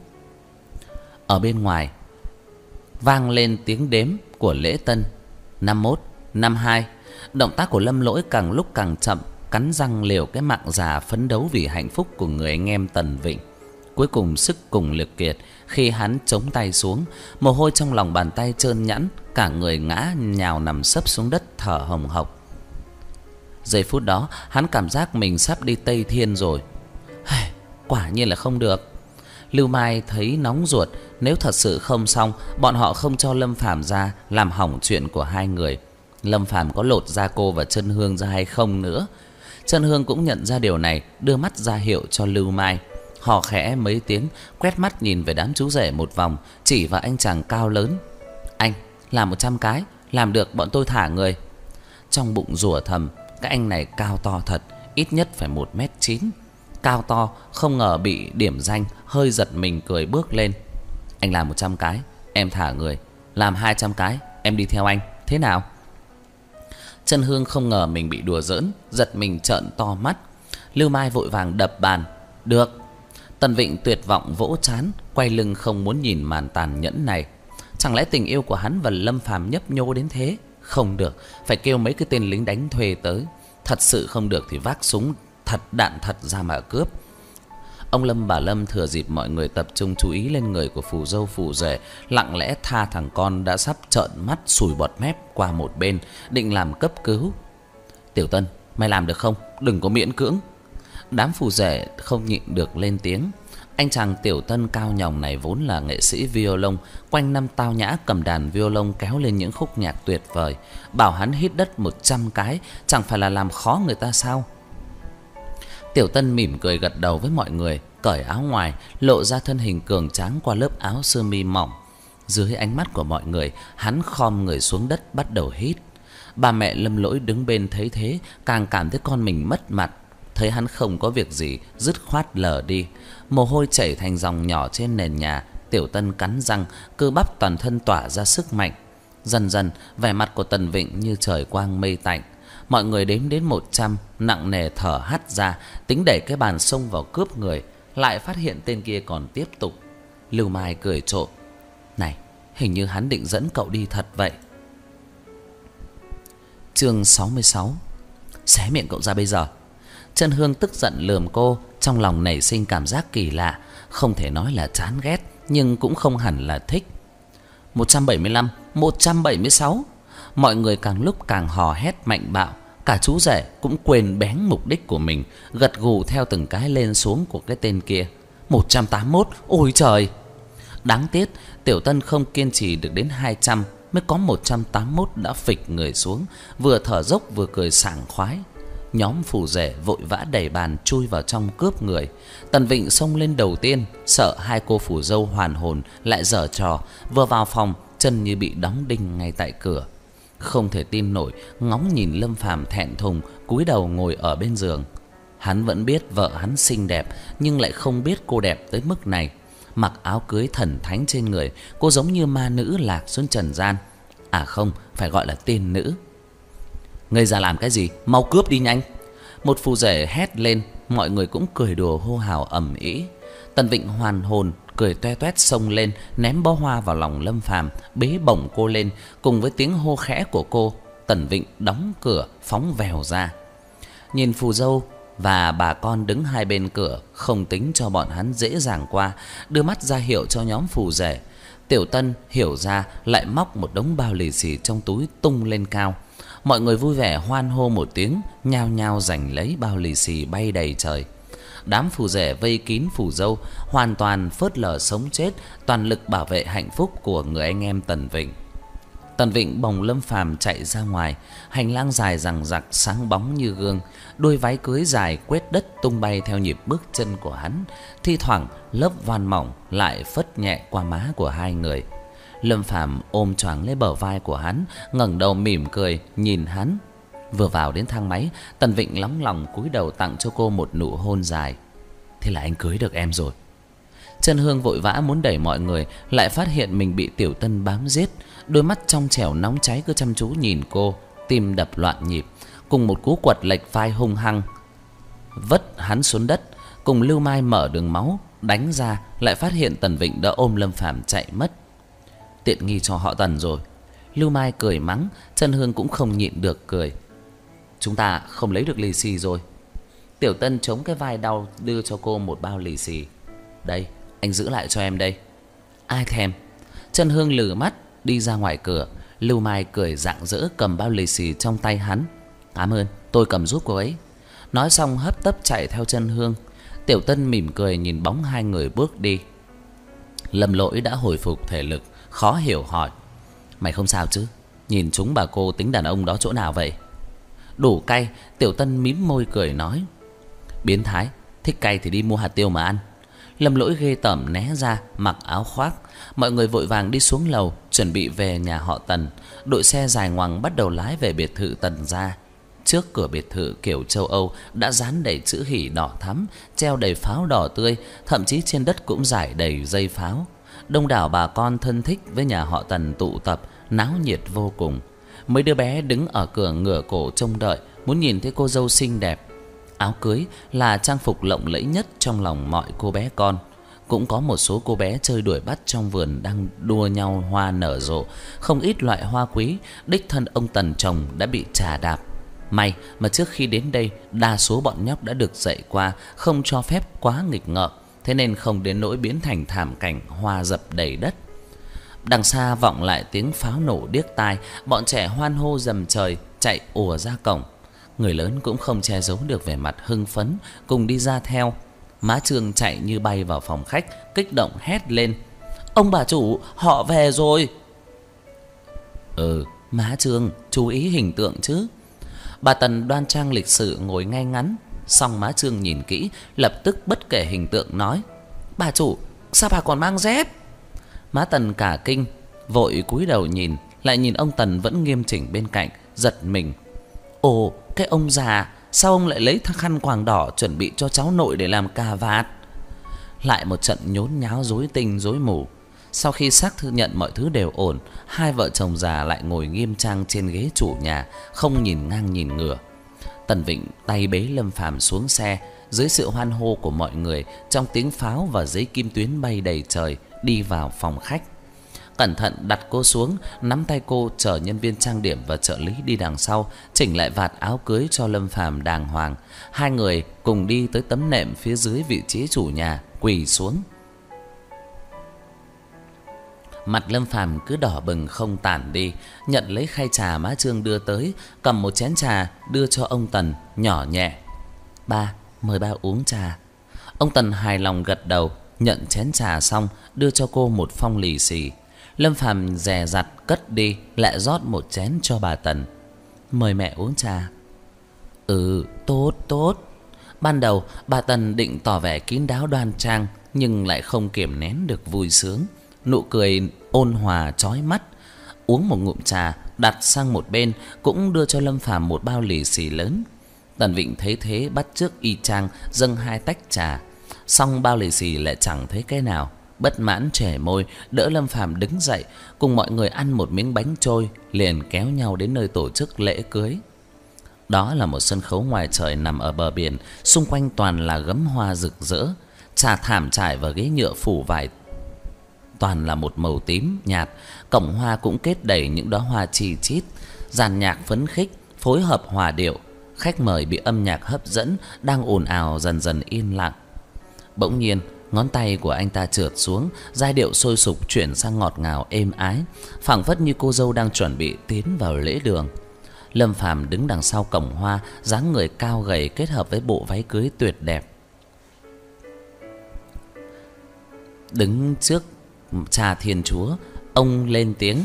A: Ở bên ngoài vang lên tiếng đếm của lễ tân. Năm mốt, năm hai. Động tác của Lâm Lỗi càng lúc càng chậm, cắn răng liều cái mạng già phấn đấu vì hạnh phúc của người anh em Tần Vịnh. Cuối cùng sức cùng lực kiệt, khi hắn chống tay xuống, mồ hôi trong lòng bàn tay trơn nhẵn, cả người ngã nhào nằm sấp xuống đất thở hồng hộc. Giây phút đó hắn cảm giác mình sắp đi Tây Thiên rồi. Quả nhiên là không được. Lưu Mai thấy nóng ruột, nếu thật sự không xong, bọn họ không cho Lâm Phàm ra, làm hỏng chuyện của hai người. Lâm Phàm có lột da cô và Chân Hương ra hay không nữa. Chân Hương cũng nhận ra điều này, đưa mắt ra hiệu cho Lưu Mai. Họ khẽ mấy tiếng, quét mắt nhìn về đám chú rể một vòng, chỉ vào anh chàng cao lớn. Anh, làm một trăm cái, làm được bọn tôi thả người. Trong bụng rủa thầm, Cái anh này cao to thật, ít nhất phải một mét chín. Cao to, không ngờ bị điểm danh, hơi giật mình cười bước lên. Anh làm một trăm cái, em thả người. Làm hai trăm cái, em đi theo anh, thế nào? Chân Hương không ngờ mình bị đùa giỡn, giật mình trợn to mắt. Lưu Mai vội vàng đập bàn. Được. Tần Vịnh tuyệt vọng vỗ trán, quay lưng không muốn nhìn màn tàn nhẫn này. Chẳng lẽ tình yêu của hắn và Lâm Phàm nhấp nhô đến thế? Không được, phải kêu mấy cái tên lính đánh thuê tới. Thật sự không được thì vác súng thật đạn thật ra mà cướp. Ông Lâm bà Lâm thừa dịp mọi người tập trung chú ý lên người của phù dâu phù rể, lặng lẽ tha thằng con đã sắp trợn mắt sùi bọt mép qua một bên, định làm cấp cứu. Tiểu Tân, mày làm được không? Đừng có miễn cưỡng. Đám phù rể không nhịn được lên tiếng. Anh chàng Tiểu Tân cao nhòng này vốn là nghệ sĩ violon, quanh năm tao nhã cầm đàn violon kéo lên những khúc nhạc tuyệt vời. Bảo hắn hít đất một trăm cái, chẳng phải là làm khó người ta sao? Tiểu Tân mỉm cười gật đầu với mọi người, cởi áo ngoài, lộ ra thân hình cường tráng qua lớp áo sơ mi mỏng. Dưới ánh mắt của mọi người, hắn khom người xuống đất bắt đầu hít. Bà mẹ Lâm Lỗi đứng bên thấy thế, càng cảm thấy con mình mất mặt. Thấy hắn không có việc gì, dứt khoát lờ đi. Mồ hôi chảy thành dòng nhỏ trên nền nhà. Tiểu Tân cắn răng, cơ bắp toàn thân tỏa ra sức mạnh. Dần dần, vẻ mặt của Tần Vịnh như trời quang mây tạnh. Mọi người đếm đến một trăm, nặng nề thở hắt ra, tính đẩy cái bàn xông vào cướp người. Lại phát hiện tên kia còn tiếp tục. Lưu Mai cười trộm. Này, hình như hắn định dẫn cậu đi thật vậy. Chương sáu mươi sáu. Xé miệng cậu ra bây giờ. Chân Hương tức giận lườm cô, trong lòng nảy sinh cảm giác kỳ lạ, không thể nói là chán ghét, nhưng cũng không hẳn là thích. Một trăm bảy mươi lăm, một trăm bảy mươi sáu. Mọi người càng lúc càng hò hét mạnh bạo. Cả chú rể cũng quên bén mục đích của mình, gật gù theo từng cái lên xuống của cái tên kia. Một trăm tám mươi mốt, ôi trời. Đáng tiếc Tiểu Tân không kiên trì được đến hai trăm, mới có một trăm tám mươi mốt đã phịch người xuống, vừa thở dốc vừa cười sảng khoái. Nhóm phù rể vội vã đẩy bàn chui vào trong cướp người. Tần Vịnh xông lên đầu tiên, sợ hai cô phù dâu hoàn hồn lại giở trò, vừa vào phòng chân như bị đóng đinh ngay tại cửa. Không thể tin nổi, ngóng nhìn Lâm Phàm thẹn thùng cúi đầu ngồi ở bên giường. Hắn vẫn biết vợ hắn xinh đẹp, nhưng lại không biết cô đẹp tới mức này. Mặc áo cưới thần thánh trên người, cô giống như ma nữ lạc xuống trần gian. À không, phải gọi là tiên nữ. Ngươi ra làm cái gì? Mau cướp đi nhanh. Một phù rể hét lên, mọi người cũng cười đùa hô hào ầm ĩ. Tần Vịnh hoàn hồn, cười toe toét xông lên, ném bó hoa vào lòng Lâm Phàm, bế bổng cô lên. Cùng với tiếng hô khẽ của cô, Tần Vịnh đóng cửa phóng vèo ra. Nhìn phù dâu và bà con đứng hai bên cửa, không tính cho bọn hắn dễ dàng qua, đưa mắt ra hiệu cho nhóm phù rể. Tiểu Tân hiểu ra, lại móc một đống bao lì xì trong túi tung lên cao. Mọi người vui vẻ hoan hô một tiếng, nhao nhao giành lấy bao lì xì bay đầy trời. Đám phù rể vây kín phù dâu, hoàn toàn phớt lờ sống chết, toàn lực bảo vệ hạnh phúc của người anh em Tần Vịnh. Tần Vịnh bồng Lâm Phàm chạy ra ngoài, hành lang dài dằng dặc sáng bóng như gương, đôi váy cưới dài quét đất tung bay theo nhịp bước chân của hắn, thi thoảng lớp voan mỏng lại phất nhẹ qua má của hai người. Lâm Phàm ôm choàng lấy bờ vai của hắn, ngẩng đầu mỉm cười nhìn hắn. Vừa vào đến thang máy, Tần Vịnh lóng lòng cúi đầu tặng cho cô một nụ hôn dài. Thế là anh cưới được em rồi. Chân Hương vội vã muốn đẩy mọi người, lại phát hiện mình bị Tiểu Tân bám giết. Đôi mắt trong trẻo nóng cháy cứ chăm chú nhìn cô, tim đập loạn nhịp. Cùng một cú quật lệch vai hung hăng vất hắn xuống đất. Cùng Lưu Mai mở đường máu đánh ra, lại phát hiện Tần Vịnh đã ôm Lâm Phàm chạy mất. Tiện nghi cho họ Tần rồi. Lưu Mai cười mắng, Chân Hương cũng không nhịn được cười. Chúng ta không lấy được lì xì rồi. Tiểu Tân chống cái vai đau đưa cho cô một bao lì xì. Đây, anh giữ lại cho em đây. Ai thèm. Chân Hương lừ mắt đi ra ngoài cửa. Lưu Mai cười rạng rỡ cầm bao lì xì trong tay hắn. Cảm ơn, tôi cầm giúp cô ấy. Nói xong hấp tấp chạy theo Chân Hương. Tiểu Tân mỉm cười nhìn bóng hai người bước đi. Lâm Lỗi đã hồi phục thể lực, khó hiểu hỏi. Mày không sao chứ? Nhìn chúng bà cô tính đàn ông đó chỗ nào vậy? Đủ cay. Tiểu Tân mím môi cười nói. Biến thái, thích cay thì đi mua hạt tiêu mà ăn. Lâm Lỗi ghê tởm né ra, mặc áo khoác. Mọi người vội vàng đi xuống lầu, chuẩn bị về nhà họ Tần. Đội xe dài ngoằng bắt đầu lái về biệt thự Tần gia. Trước cửa biệt thự kiểu châu Âu đã dán đầy chữ hỉ đỏ thắm, treo đầy pháo đỏ tươi, thậm chí trên đất cũng rải đầy dây pháo. Đông đảo bà con thân thích với nhà họ Tần tụ tập, náo nhiệt vô cùng. Mấy đứa bé đứng ở cửa ngửa cổ trông đợi, muốn nhìn thấy cô dâu xinh đẹp. Áo cưới là trang phục lộng lẫy nhất trong lòng mọi cô bé con. Cũng có một số cô bé chơi đuổi bắt trong vườn đang đua nhau hoa nở rộ. Không ít loại hoa quý, đích thân ông Tần trồng đã bị chà đạp. May mà trước khi đến đây, đa số bọn nhóc đã được dạy qua không cho phép quá nghịch ngợm, thế nên không đến nỗi biến thành thảm cảnh hoa dập đầy đất. Đằng xa vọng lại tiếng pháo nổ điếc tai, bọn trẻ hoan hô rầm trời chạy ùa ra cổng. Người lớn cũng không che giấu được vẻ mặt hưng phấn, cùng đi ra theo. Má Trương chạy như bay vào phòng khách, kích động hét lên: "Ông bà chủ, họ về rồi!" Ừ, má Trương, chú ý hình tượng chứ. Bà Tần đoan trang lịch sự ngồi ngay ngắn, xong má Trương nhìn kỹ, lập tức bất kể hình tượng nói: "Bà chủ, sao bà còn mang dép?" Má Tần cả kinh, vội cúi đầu nhìn, lại nhìn ông Tần vẫn nghiêm chỉnh bên cạnh, giật mình. Ồ, cái ông già, sao ông lại lấy khăn quàng đỏ chuẩn bị cho cháu nội để làm cà vạt? Lại một trận nhốn nháo rối tinh rối mù. Sau khi xác thực nhận mọi thứ đều ổn, hai vợ chồng già lại ngồi nghiêm trang trên ghế chủ nhà, không nhìn ngang nhìn ngửa. Tần Vịnh tay bế Lâm Phàm xuống xe, dưới sự hoan hô của mọi người, trong tiếng pháo và giấy kim tuyến bay đầy trời, đi vào phòng khách. Cẩn thận đặt cô xuống, nắm tay cô chở nhân viên trang điểm và trợ lý đi đằng sau, chỉnh lại vạt áo cưới cho Lâm Phàm đàng hoàng. Hai người cùng đi tới tấm nệm phía dưới vị trí chủ nhà, quỳ xuống. Mặt Lâm Phàm cứ đỏ bừng không tản đi, nhận lấy khay trà má Trương đưa tới, cầm một chén trà đưa cho ông Tần, nhỏ nhẹ: "Ba, mời ba uống trà." Ông Tần hài lòng gật đầu, nhận chén trà xong đưa cho cô một phong lì xì. Lâm Phàm dè dặt cất đi, lại rót một chén cho bà Tần: "Mời mẹ uống trà." "Ừ, tốt tốt." Ban đầu bà Tần định tỏ vẻ kín đáo đoan trang, nhưng lại không kiềm nén được vui sướng. Nụ cười ôn hòa chói mắt. Uống một ngụm trà, đặt sang một bên, cũng đưa cho Lâm Phàm một bao lì xì lớn. Tần Vịnh thấy thế bắt chước y chang, dâng hai tách trà. Xong bao lì xì lại chẳng thấy cái nào, bất mãn chẻ môi, đỡ Lâm Phàm đứng dậy, cùng mọi người ăn một miếng bánh trôi, liền kéo nhau đến nơi tổ chức lễ cưới. Đó là một sân khấu ngoài trời nằm ở bờ biển, xung quanh toàn là gấm hoa rực rỡ. Trà thảm trải và ghế nhựa phủ vải toàn là một màu tím nhạt, cổng hoa cũng kết đầy những đóa hoa chi chít. Dàn nhạc phấn khích, phối hợp hòa điệu, khách mời bị âm nhạc hấp dẫn, đang ồn ào dần dần yên lặng. Bỗng nhiên, ngón tay của anh ta trượt xuống, giai điệu sôi sục chuyển sang ngọt ngào êm ái, phảng phất như cô dâu đang chuẩn bị tiến vào lễ đường. Lâm Phàm đứng đằng sau cổng hoa, dáng người cao gầy kết hợp với bộ váy cưới tuyệt đẹp. Đứng trước trà Thiên Chúa, ông lên tiếng: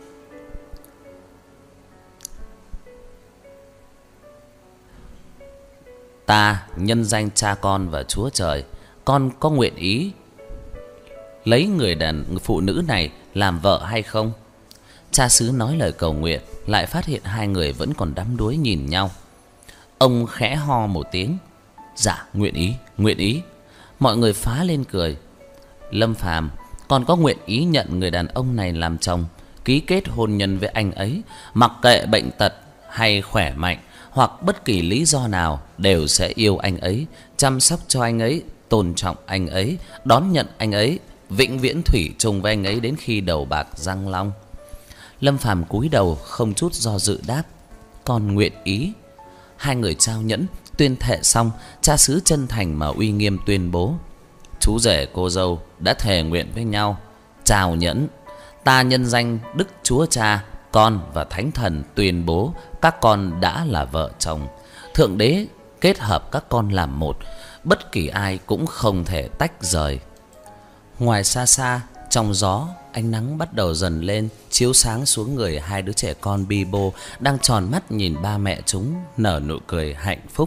A: "Ta nhân danh Cha Con và Chúa Trời, con có nguyện ý lấy người đàn phụ nữ này làm vợ hay không?" Cha xứ nói lời cầu nguyện, lại phát hiện hai người vẫn còn đắm đuối nhìn nhau. Ông khẽ ho một tiếng: "Dạ, nguyện ý, nguyện ý." Mọi người phá lên cười. "Lâm Phàm, con có nguyện ý nhận người đàn ông này làm chồng, ký kết hôn nhân với anh ấy, mặc kệ bệnh tật hay khỏe mạnh, hoặc bất kỳ lý do nào, đều sẽ yêu anh ấy, chăm sóc cho anh ấy, tôn trọng anh ấy, đón nhận anh ấy, vĩnh viễn thủy chung với anh ấy đến khi đầu bạc răng long." Lâm Phàm cúi đầu không chút do dự đáp: "Con nguyện ý." Hai người trao nhẫn, tuyên thệ xong, cha xứ chân thành mà uy nghiêm tuyên bố: "Chú rể cô dâu đã thề nguyện với nhau, trao nhẫn. Ta nhân danh Đức Chúa Cha, Con và Thánh Thần tuyên bố các con đã là vợ chồng. Thượng đế kết hợp các con làm một, bất kỳ ai cũng không thể tách rời." Ngoài xa xa, trong gió, ánh nắng bắt đầu dần lên, chiếu sáng xuống người hai đứa trẻ con bi bô đang tròn mắt nhìn ba mẹ chúng nở nụ cười hạnh phúc.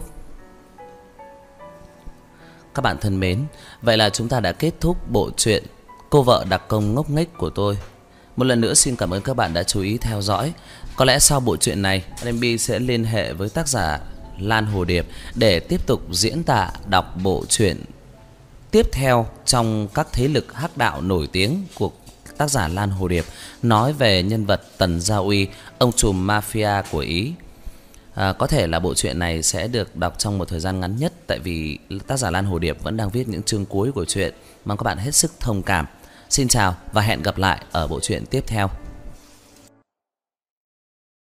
A: Các bạn thân mến, vậy là chúng ta đã kết thúc bộ truyện Cô Vợ Đặc Công Ngốc Nghếch của tôi. Một lần nữa xin cảm ơn các bạn đã chú ý theo dõi. Có lẽ sau bộ truyện này, em bê sẽ liên hệ với tác giả Lan Hồ Điệp để tiếp tục diễn tả đọc bộ truyện tiếp theo trong các thế lực hắc đạo nổi tiếng của tác giả Lan Hồ Điệp, nói về nhân vật Tần Gia Uy, ông trùm mafia của Ý. À, có thể là bộ truyện này sẽ được đọc trong một thời gian ngắn nhất, tại vì tác giả Lan Hồ Điệp vẫn đang viết những chương cuối của truyện. Mong các bạn hết sức thông cảm. Xin chào và hẹn gặp lại ở bộ truyện tiếp theo.